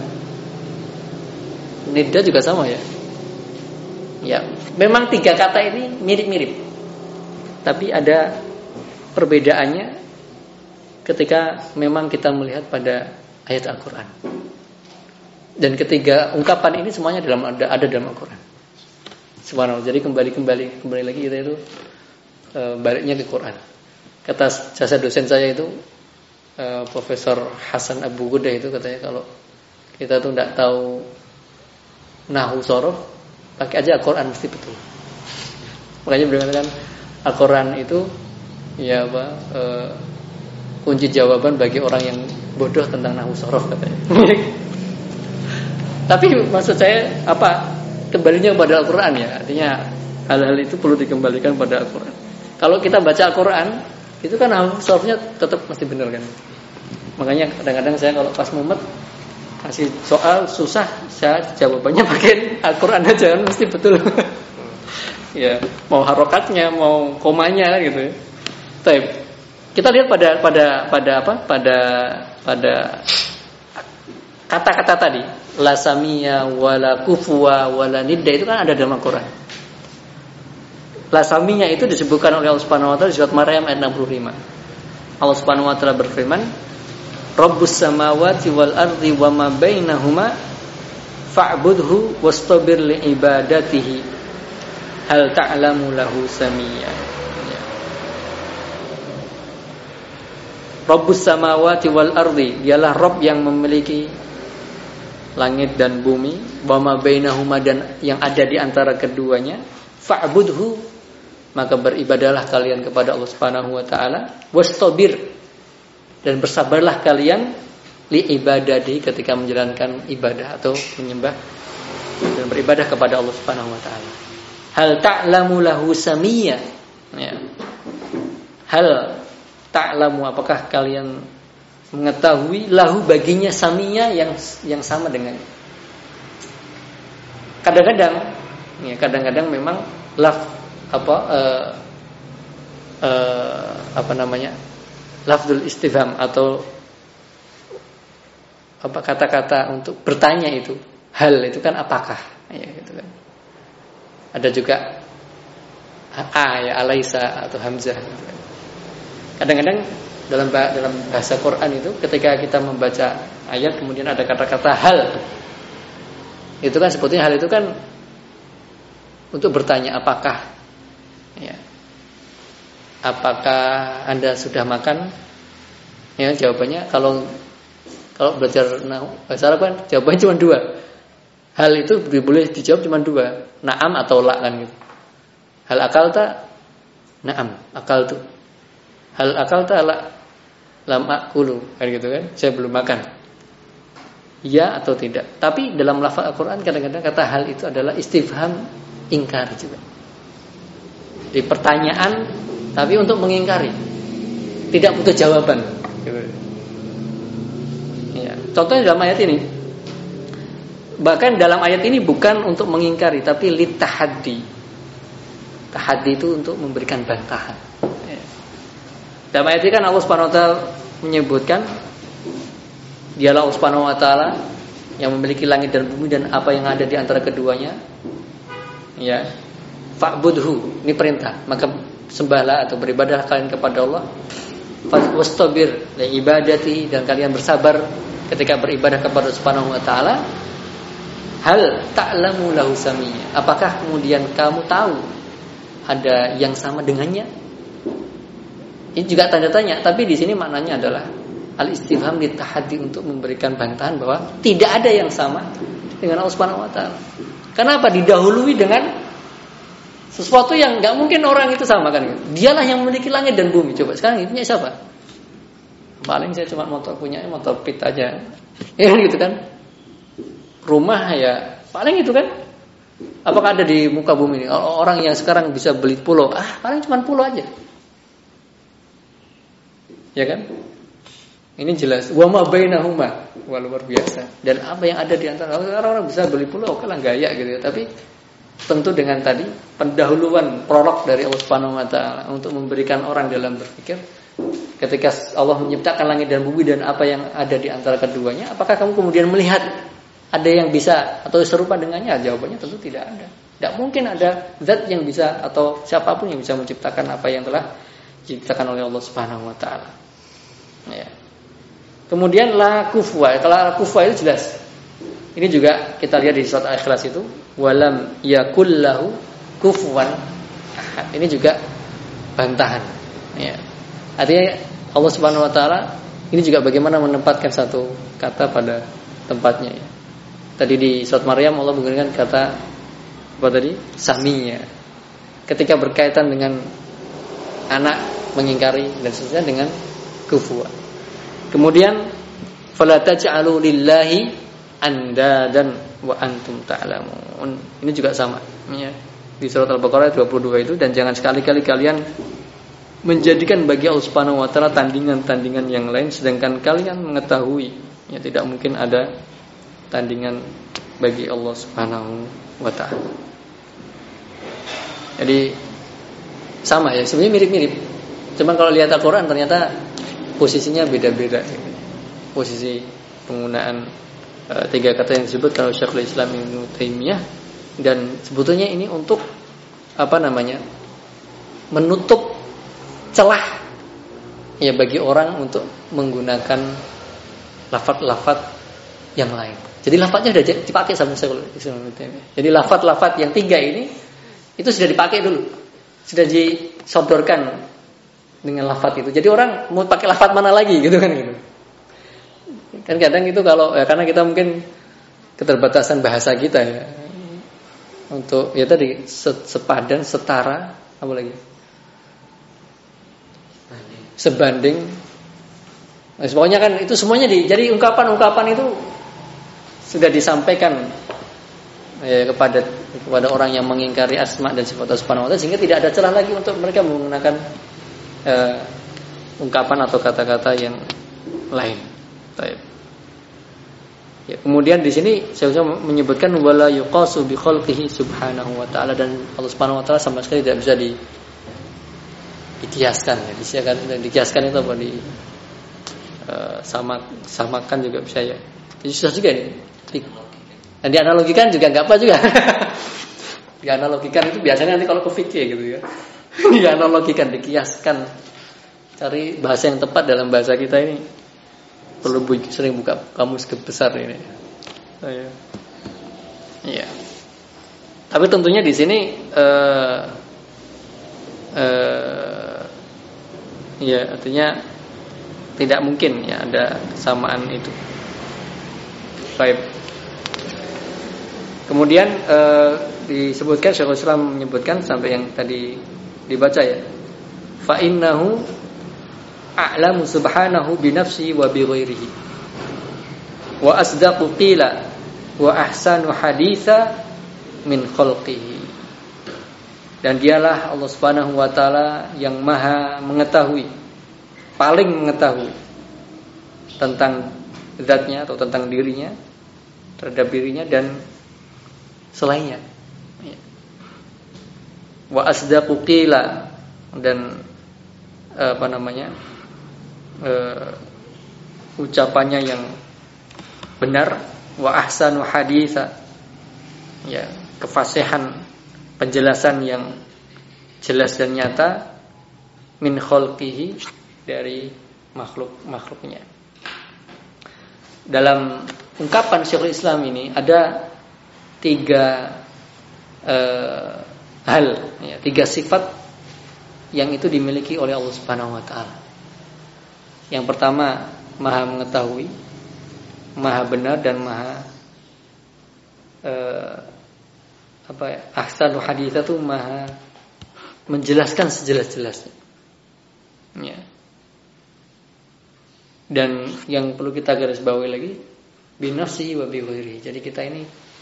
Speaker 1: Nidda juga sama ya. Ya, memang tiga kata ini mirip-mirip, tapi ada perbedaannya ketika memang kita melihat pada ayat Al-Quran. Dan ketiga ungkapan ini semuanya dalam ada, ada dalam Al-Quran. Subhanallah. Jadi kembali kembali kembali lagi kita itu e, baliknya ke Quran. Kata jasa dosen saya itu e, Profesor Hasan Abu Gudah itu katanya kalau kita tuh tidak tahu nahwu sorof, pakai aja Al-Quran mesti betul. Makanya beliau mengatakan Al-Quran itu ya apa e, kunci jawaban bagi orang yang bodoh tentang nahwu sorof katanya. Tapi maksud saya apa? Kembalinya kepada Al-Quran ya. Artinya hal-hal itu perlu dikembalikan pada Al-Quran. Kalau kita baca Al-Quran, itu kan nahwu sorofnya tetap mesti benar kan. Makanya kadang-kadang saya kalau pas mumet kasih soal susah, saya jawabannya pakai Al-Quran aja kan mesti betul. Ya, mau harokatnya, mau komanya gitu. Tapi kita lihat pada pada pada apa? Pada pada kata-kata tadi, la samiyya wala kufuwa wala nidda, itu kan ada dalam Al-Quran. La samiyya itu disebutkan oleh Allah Subhanahu wa taala di surat Maryam ayat enam puluh lima. Allah Subhanahu wa taala berfirman, Rabbus samawati wal ardi wa ma bainahuma fa'budhu wastabir li ibadatihi hal ta'lamu lahu samiyya. Ya. Rabbus samawati wal ardi, dialah Rabb yang memiliki langit dan bumi, wa ma bainahuma, dan yang ada di antara keduanya. Fa'budhu, maka beribadahlah kalian kepada Allah Subhanahu wa taala, wastabir, dan bersabarlah kalian li ibadati, ketika menjalankan ibadah atau menyembah dan beribadah kepada Allah Subhanahu wa taala. Hal ta'lamu lahu samiyya. Ya. Hal ta'lamu, apakah kalian mengetahui lahu baginya samiyya yang yang sama dengannya. Kadang-kadang Ya, kadang-kadang memang laf apa uh, uh, apa namanya? lafzul istifham atau apa kata-kata untuk bertanya itu, hal itu kan apakah, ya gitu kan. Ada juga a ya alaisa atau hamzah gitu kan. Kadang-kadang dalam dalam bahasa Quran itu ketika kita membaca ayat kemudian ada kata-kata hal, itu kan sebetulnya hal itu kan untuk bertanya apakah, ya, apakah Anda sudah makan? Ya, jawabannya kalau kalau belajar bahasa Arab kan jawabannya cuma dua. Hal itu boleh dijawab cuma dua, na'am atau la kan gitu. Hal akalta, na'am, akaltu. Hal akalta la, lam akulu, kan gitu kan? Saya belum makan. Ya atau tidak. Tapi dalam lafaz Al-Qur'an kadang-kadang kata hal itu adalah istifham ingkar juga. Di pertanyaan tapi untuk mengingkari. Tidak butuh jawaban. Ya, contohnya dalam ayat ini. Bahkan dalam ayat ini bukan untuk mengingkari tapi litahaddi. Tahaddi itu untuk memberikan bantahan. Ya. Dalam ayat ini kan Allah Subhanahu wa taala menyebutkan Dialah Allah Subhanahu wa taala yang memiliki langit dan bumi dan apa yang ada di antara keduanya. Ya. Fa'budhu, ini perintah. Maka sembahlah atau beribadah kalian kepada Allah. Wastabir li ibadati, dan kalian bersabar ketika beribadah kepada Subhanahu wa taala. Hal ta'lamu lahu samiyya. Apakah kemudian kamu tahu ada yang sama dengannya? Ini juga tanda tanya, tapi di sini maknanya adalah al-istifham litahaddi, untuk memberikan bantahan bahwa tidak ada yang sama dengan Allah Subhanahu wa taala. Kenapa didahului dengan sesuatu yang enggak mungkin orang itu sama kan? Dialah yang memiliki langit dan bumi. Coba sekarang ini punya siapa? Paling saya cuma motor, punya motor pit aja. Ya gitu kan? Rumah ya paling itu kan? Apakah ada di muka bumi ini orang yang sekarang bisa beli pulau? Ah, paling cuma pulau aja. Ya kan? Ini jelas. Wa ma bainahuma, wah luar biasa. Dan apa yang ada di antara orang-orang bisa beli pulau, oke lah gaya gitu ya. Tapi tentu dengan tadi pendahuluan prolog dari Allah Subhanahu wa taala untuk memberikan orang dalam berpikir ketika Allah menciptakan langit dan bumi dan apa yang ada di antara keduanya, apakah kamu kemudian melihat ada yang bisa atau serupa dengannya? Jawabannya tentu tidak ada. Tidak mungkin ada zat yang bisa atau siapapun yang bisa menciptakan apa yang telah diciptakan oleh Allah Subhanahu wa taala. Ya. Kemudian la kufwa. Kalau la kufwa itu jelas. Ini juga kita lihat di surat Al-Ikhlas itu, walam yakullahu kufuwan ahad. Ini juga bantahan. Ya. Artinya Allah Subhanahu wa taala ini juga bagaimana menempatkan satu kata pada tempatnya ya. Tadi di surat Maryam Allah menggunakan kata apa tadi? Saminya. Ketika berkaitan dengan anak mengingkari dan seterusnya dengan kufuwa. Kemudian fala taj'alu lillahi andadan wa antum ta'lamun. Ini juga sama ya. Di surat Al-Baqarah dua puluh dua itu, dan jangan sekali-kali kalian menjadikan bagi Allah Subhanahu wa taala tandingan-tandingan yang lain sedangkan kalian mengetahui ya tidak mungkin ada tandingan bagi Allah Subhanahu wa taala. Jadi sama ya, sebenarnya mirip-mirip. Cuman kalau lihat Al-Qur'an ternyata posisinya beda-beda. Posisi penggunaan e, tiga kata yang disebut kalau Syekhul Islam Ibnu Taimiyah, dan sebetulnya ini untuk apa namanya? menutup celah ya bagi orang untuk menggunakan lafaz-lafaz yang lain. Jadi lafaznya sudah dipakai sama Syekhul Islam Ibnu Taimiyah. Jadi lafaz-lafaz yang tiga ini itu sudah dipakai dulu. Sudah disodorkan dengan lafaz itu. Jadi orang mau pakai lafaz mana lagi gitu kan gitu. Kan kadang itu kalau ya karena kita mungkin keterbatasan bahasa kita ya. Untuk ya tadi sepadan, setara, apa lagi? Sebanding. Nah, pokoknya kan itu semuanya di, jadi ungkapan-ungkapan itu sudah disampaikan ya, kepada kepada orang yang mengingkari asma dan sifat Allah Subhanahu wa taala, sehingga tidak ada celah lagi untuk mereka menggunakan uh, ungkapan atau kata-kata yang lain. Baik. Ya, kemudian di sini saya menyebutkan wala yuqasu bi khalqihi subhanahu wa ta'ala, dan Allah Subhanahu wa ta'ala sama sekali tidak bisa di dikiaskan ya. Disiakan dan dikiaskan itu apa di uh, sama samakan juga bisa ya. Jadi susah juga ini. Dan dianalogikan juga enggak apa juga. Dianalogikan itu biasanya nanti kalau ke fikih gitu ya. Dianalogikan, dikiaskan. Cari bahasa yang tepat dalam bahasa kita ini. Perlu sering buka kamus besar ini. Oh, ya. Iya. Tapi tentunya di sini uh, uh, ya artinya tidak mungkin ya ada kesamaan itu. Baik. Kemudian uh, disebutkan Syekhul Islam menyebutkan sampai yang tadi dibaca ya. Fa innahu a'lamu subhanahu bi nafsi wa bi ghairihi wa asdaqu qila wa ahsanu haditha min khalqihi. Dan dialah Allah Subhanahu wa taala yang maha mengetahui, paling mengetahui tentang zatnya atau tentang dirinya, terhadap dirinya dan selainnya. Wa asdaqu qila, dan apa namanya Uh, ucapannya yang benar, wa ahsanu haditha, ya, kefasihan penjelasan yang jelas dan nyata, min khalqihi, dari makhluk-makhluknya. Dalam ungkapan Syekhul Islam ini ada tiga uh, hal ya, tiga sifat yang itu dimiliki oleh Allah Subhanahu wa taala. Yang pertama, maha mengetahui, maha benar, dan maha eh, apa ya, ahsanu haditsa itu maha menjelaskan sejelas-jelasnya. Ya. Dan yang perlu kita garis bawahi lagi, binafsihi wa bi ghairihi. Jadi kita ini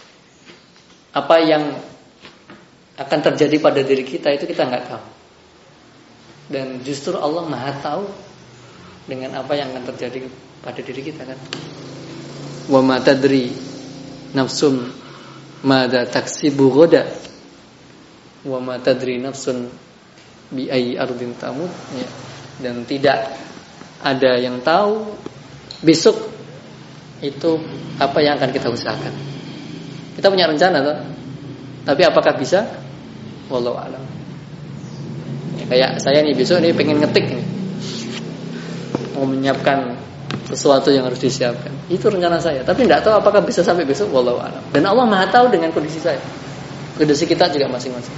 Speaker 1: apa yang akan terjadi pada diri kita itu kita enggak tahu. Dan justru Allah Maha tahu dengan apa yang akan terjadi pada diri kita kan. Wa ma tadri nafsun madza taksibu ghadan wa ma tadri nafsun bi ayyi ardin tamut ya. Dan tidak ada yang tahu besok itu apa yang akan kita usahakan. Kita punya rencana toh, tapi apakah bisa? Wallahu a'lam. Ya, kayak saya nih besok nih pengen ngetik nih, mau menyiapkan sesuatu yang harus disiapkan. Itu rencana saya, tapi tidak tahu apakah bisa sampai besok, wallahu a'lam. Dan Allah Maha tahu dengan kondisi saya. Kondisi kita juga masing-masing.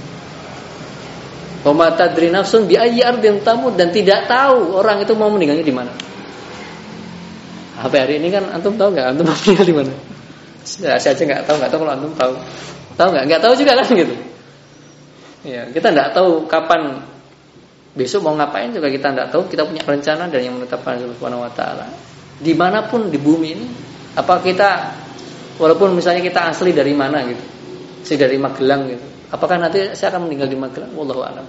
Speaker 1: Wa ma tadri nafsun bi ayyi ardin tamut, dan tidak tahu orang itu mau meninggalnya di mana. H P hari ini kan antum tahu enggak antum mau meninggal di mana? Saya aja enggak tahu, enggak tahu kalau antum tahu. Tahu enggak? Enggak tahu juga kan gitu. Ya, kita enggak tahu kapan besok mau ngapain juga kita tidak tahu. Kita punya rencana dan yang menetapkan Allah Subhanahu wa taala. Dimanapun di bumi ini, apa kita walaupun misalnya kita asli dari mana gitu, asli dari Magelang gitu, apakah nanti saya akan meninggal di Magelang? Wallahu a'lam.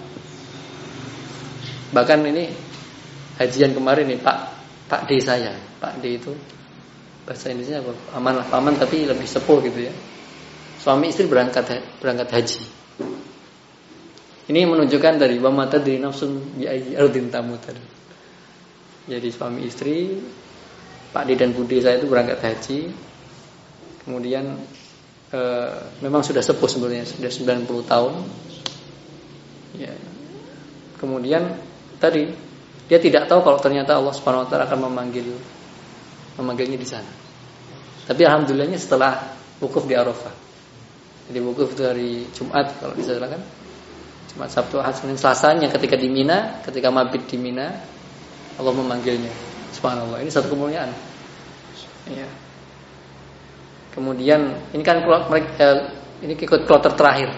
Speaker 1: Bahkan ini hajian kemarin nih Pak Pak D saya, Pak D itu bahasa Indonesia apa? Aman lah, paman tapi lebih sepuh gitu ya. Suami istri berangkat berangkat haji. Ini menunjukkan dari wa ma tadri nafsun bi ayyi ardin tamut. Jadi suami istri, Pak D dan Budi saya itu berangkat haji. Kemudian e, memang sudah sepuh sebenarnya, sudah sembilan puluh tahun. Ya. Kemudian tadi dia tidak tahu kalau ternyata Allah Subhanahu wa taala akan memanggil memanggilnya di sana. Tapi alhamdulillahnya setelah wukuf di Arafah. Jadi wukuf itu hari Jumat kalau bisa kan. Jumat, Sabtu, Ahad, Senin, Selasanya ketika di Mina, ketika mabit di Mina, Allah memanggilnya. Subhanallah, ini satu kemuliaan. Ya. Kemudian ini kan mereka ini ikut kloter terakhir.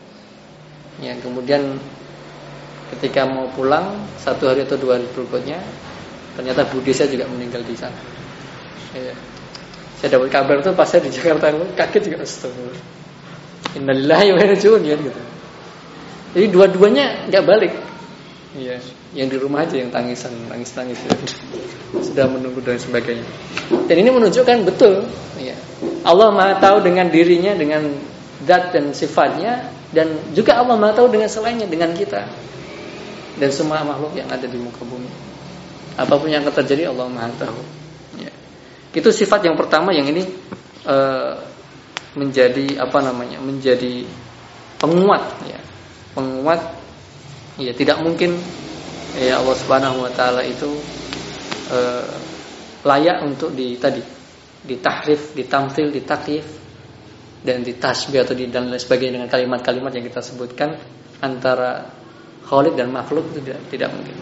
Speaker 1: Ya, kemudian ketika mau pulang satu hari atau dua hari berikutnya, ternyata Budi saya juga meninggal di sana. Ya. Saya dapat kabar itu pas saya di Jakarta, kaget juga, astagfirullah. Innalillahi wa inna ilaihi raji'un gitu. Jadi dua-duanya nggak balik. Iya, yang di rumah aja yang tangisan, nangis-nangis sudah menunggu dan sebagainya. Dan ini menunjukkan betul, ya, Allah Maha tahu dengan dirinya, dengan zat dan sifatnya, dan juga Allah Maha tahu dengan selainnya, dengan kita dan semua makhluk yang ada di muka bumi. Apapun yang akan terjadi Allah Maha tahu. Ya. Itu sifat yang pertama yang ini uh, menjadi apa namanya? Menjadi penguat, ya, penguat. Ya, tidak mungkin ya Allah Subhanahu wa taala itu eh, layak untuk di tadi ditahrif, ditamtsil, ditakyif dan ditasbih atau di dan lain sebagainya dengan kalimat-kalimat yang kita sebutkan antara Khaliq dan makhluk itu tidak, tidak mungkin.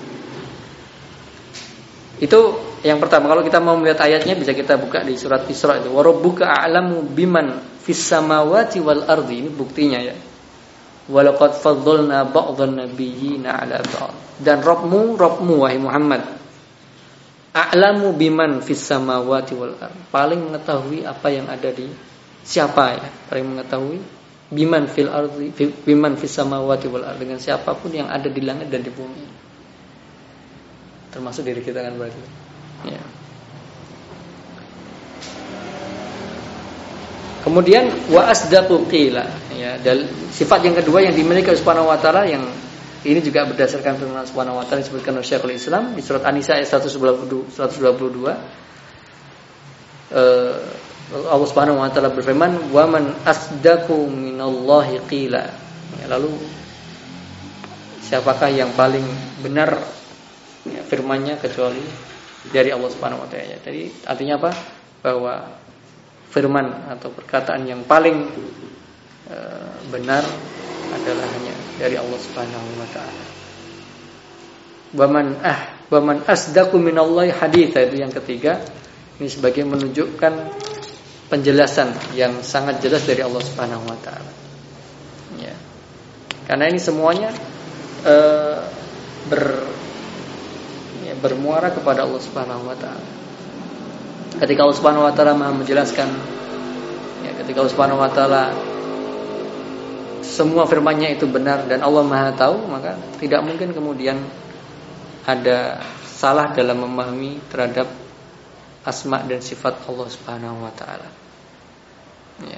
Speaker 1: Itu yang pertama. Kalau kita mau melihat ayatnya bisa kita buka di surat Isra itu. Wa rabbuka a'lamu biman fis samawati wal ardi. Ini buktinya ya. Walaqad faddalna ba'dhan nabiyyina 'ala ba'd. Dan Rabbmu, Rabbmu wahai Muhammad, a'lamu biman fis samawati wal ard. Paling mengetahui apa yang ada di siapa ya? Paling mengetahui biman fil ardi, biman fis samawati wal ard, dengan siapapun yang ada di langit dan di bumi. Termasuk diri kita kan berarti. Ya. Kemudian wa asdaqu qila, ya, dan sifat yang kedua yang dimiliki oleh Subhanahu wa taala yang ini juga berdasarkan firman Subhanahu wa taala disebutkan oleh Syekhul Islam di surat An-Nisa ayat seratus dua puluh dua. Eh, Allah Subhanahu wa taala berfirman, "Wa man asdaqu minallahi qila." Ya, lalu siapakah yang paling benar ya, firman-Nya kecuali dari Allah Subhanahu wa taala. Jadi artinya apa? Bahwa firman atau perkataan yang paling e, benar adalah hanya dari Allah Subhanahu wa taala. Waman ah waman asdaqu minallahi haditsa, itu yang ketiga. Ini sebagai menunjukkan penjelasan yang sangat jelas dari Allah Subhanahu wa taala. Ya. Karena ini semuanya e, ber ya, bermuara kepada Allah Subhanahu wa taala. Ketika Allah Subhanahu wa taala Maha menjelaskan, ya, ketika Allah Subhanahu wa taala semua firman-Nya itu benar dan Allah Maha tahu, maka tidak mungkin kemudian ada salah dalam memahami terhadap asma dan sifat Allah Subhanahu wa taala. Ya.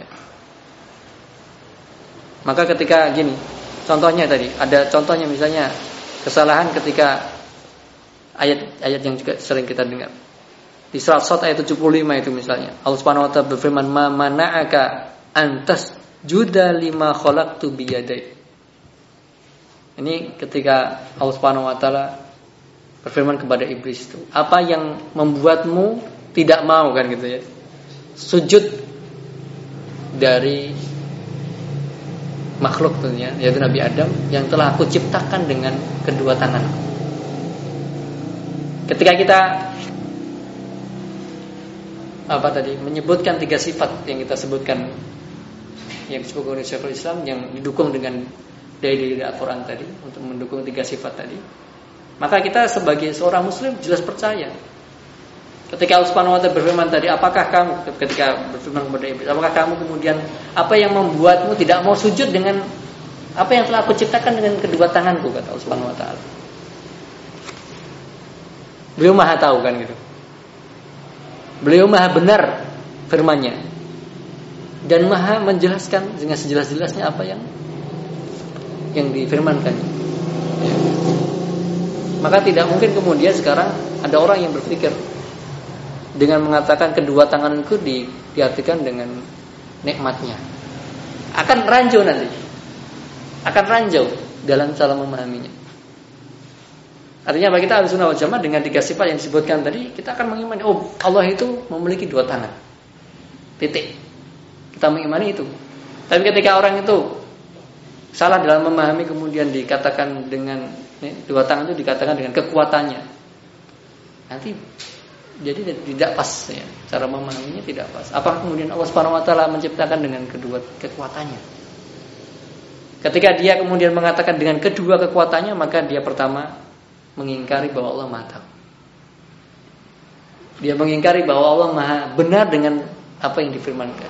Speaker 1: Maka ketika gini, contohnya tadi, ada contohnya misalnya kesalahan ketika ayat-ayat yang juga sering kita dengar. Di surat Shad ayat tujuh puluh lima itu misalnya Allah Subhanahu wa taala berfirman, "Ma mana'aka antas juda lima khalaqtu biyadai." Ini ketika Allah Subhanahu wa taala berfirman kepada iblis itu, apa yang membuatmu tidak mau kan gitu ya, sujud dari makhluk tentunya, yaitu Nabi Adam yang telah aku ciptakan dengan kedua tanganku. Ketika kita apa tadi menyebutkan tiga sifat yang kita sebutkan yang disebutkan oleh Syekhul Islam yang didukung dengan dalil-dalil Al-Qur'an tadi untuk mendukung tiga sifat tadi, maka kita sebagai seorang muslim jelas percaya. Ketika Allah Subhanahu wa taala berfirman tadi, apakah kamu ketika berfirman kepada iblis, apakah kamu kemudian apa yang membuatmu tidak mau sujud dengan apa yang telah aku ciptakan dengan kedua tanganku, kata Allah Subhanahu wa taala. Beliau Maha tahu kan gitu. Beliau Maha benar firman-Nya dan Maha menjelaskan dengan sejelas-jelasnya apa yang yang difirmankan. Ya. Maka tidak mungkin kemudian sekarang ada orang yang berpikir dengan mengatakan kedua tanganku di, diartikan dengan nikmatnya. Akan ranjau nanti. Akan ranjau dalam cara memahaminya. Artinya bagi kita Ahlussunnah wal Jamaah dengan tiga sifat yang disebutkan tadi, kita akan mengimani, oh Allah itu memiliki dua tangan. Titik. Kita mengimani itu. Tapi ketika orang itu salah dalam memahami, kemudian dikatakan dengan ini, dua tangan itu dikatakan dengan kekuatannya, nanti jadi tidak pas ya, cara memahaminya tidak pas. Apakah kemudian Allah Subhanahu wa taala menciptakan dengan kedua kekuatannya? Ketika dia kemudian mengatakan dengan kedua kekuatannya, maka dia pertama mengingkari bahwa Allah Maha tahu. Dia mengingkari bahwa Allah Maha benar dengan apa yang difirmankan.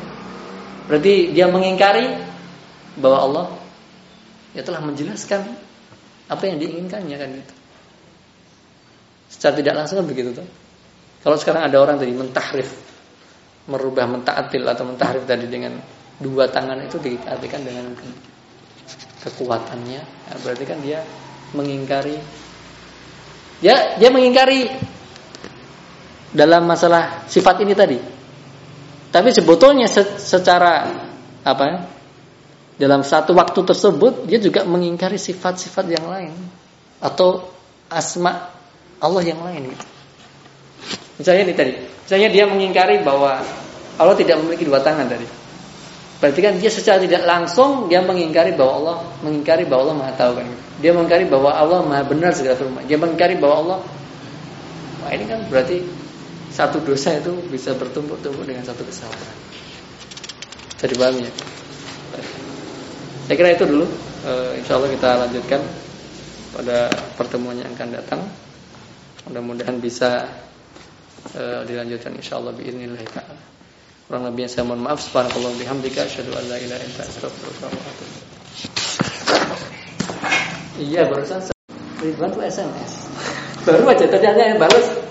Speaker 1: Berarti dia mengingkari bahwa Allah ya telah menjelaskan apa yang diinginkannya kan gitu. Secara tidak langsung kan begitu tuh. Kalau sekarang ada orang tadi mentahrif, merubah mentaatil atau mentahrif tadi dengan dua tangan itu diartikan dengan kekuatannya, nah, berarti kan dia mengingkari, dia dia mengingkari dalam masalah sifat ini tadi. Tapi sebetulnya secara apa ya, dalam satu waktu tersebut dia juga mengingkari sifat-sifat yang lain atau asma Allah yang lain gitu. Misalnya ini tadi, misalnya dia mengingkari bahwa Allah tidak memiliki dua tangan tadi. Berarti kan dia secara tidak langsung dia mengingkari bahwa Allah mengingkari bahwa Allah Maha tahu kan. Dia mengingkari bahwa Allah Maha benar segala firman. Dia mengingkari bahwa Allah, wah ini kan berarti satu dosa itu bisa bertumpuk-tumpuk dengan satu kesalahan. Bisa dipahami ya? Saya kira itu dulu. E, insya Allah kita lanjutkan pada pertemuan yang akan datang. Mudah-mudahan bisa e, dilanjutkan insya Allah biiznillah ta'ala. Kurang lebihnya saya mohon maaf. Subhanallah bihamdika asyhadu an la ilaha illa anta astaghfiruka wa atubu ilaik. Iya barusan Ridwan tuh S M S. Baru aja tadi hanya yang balas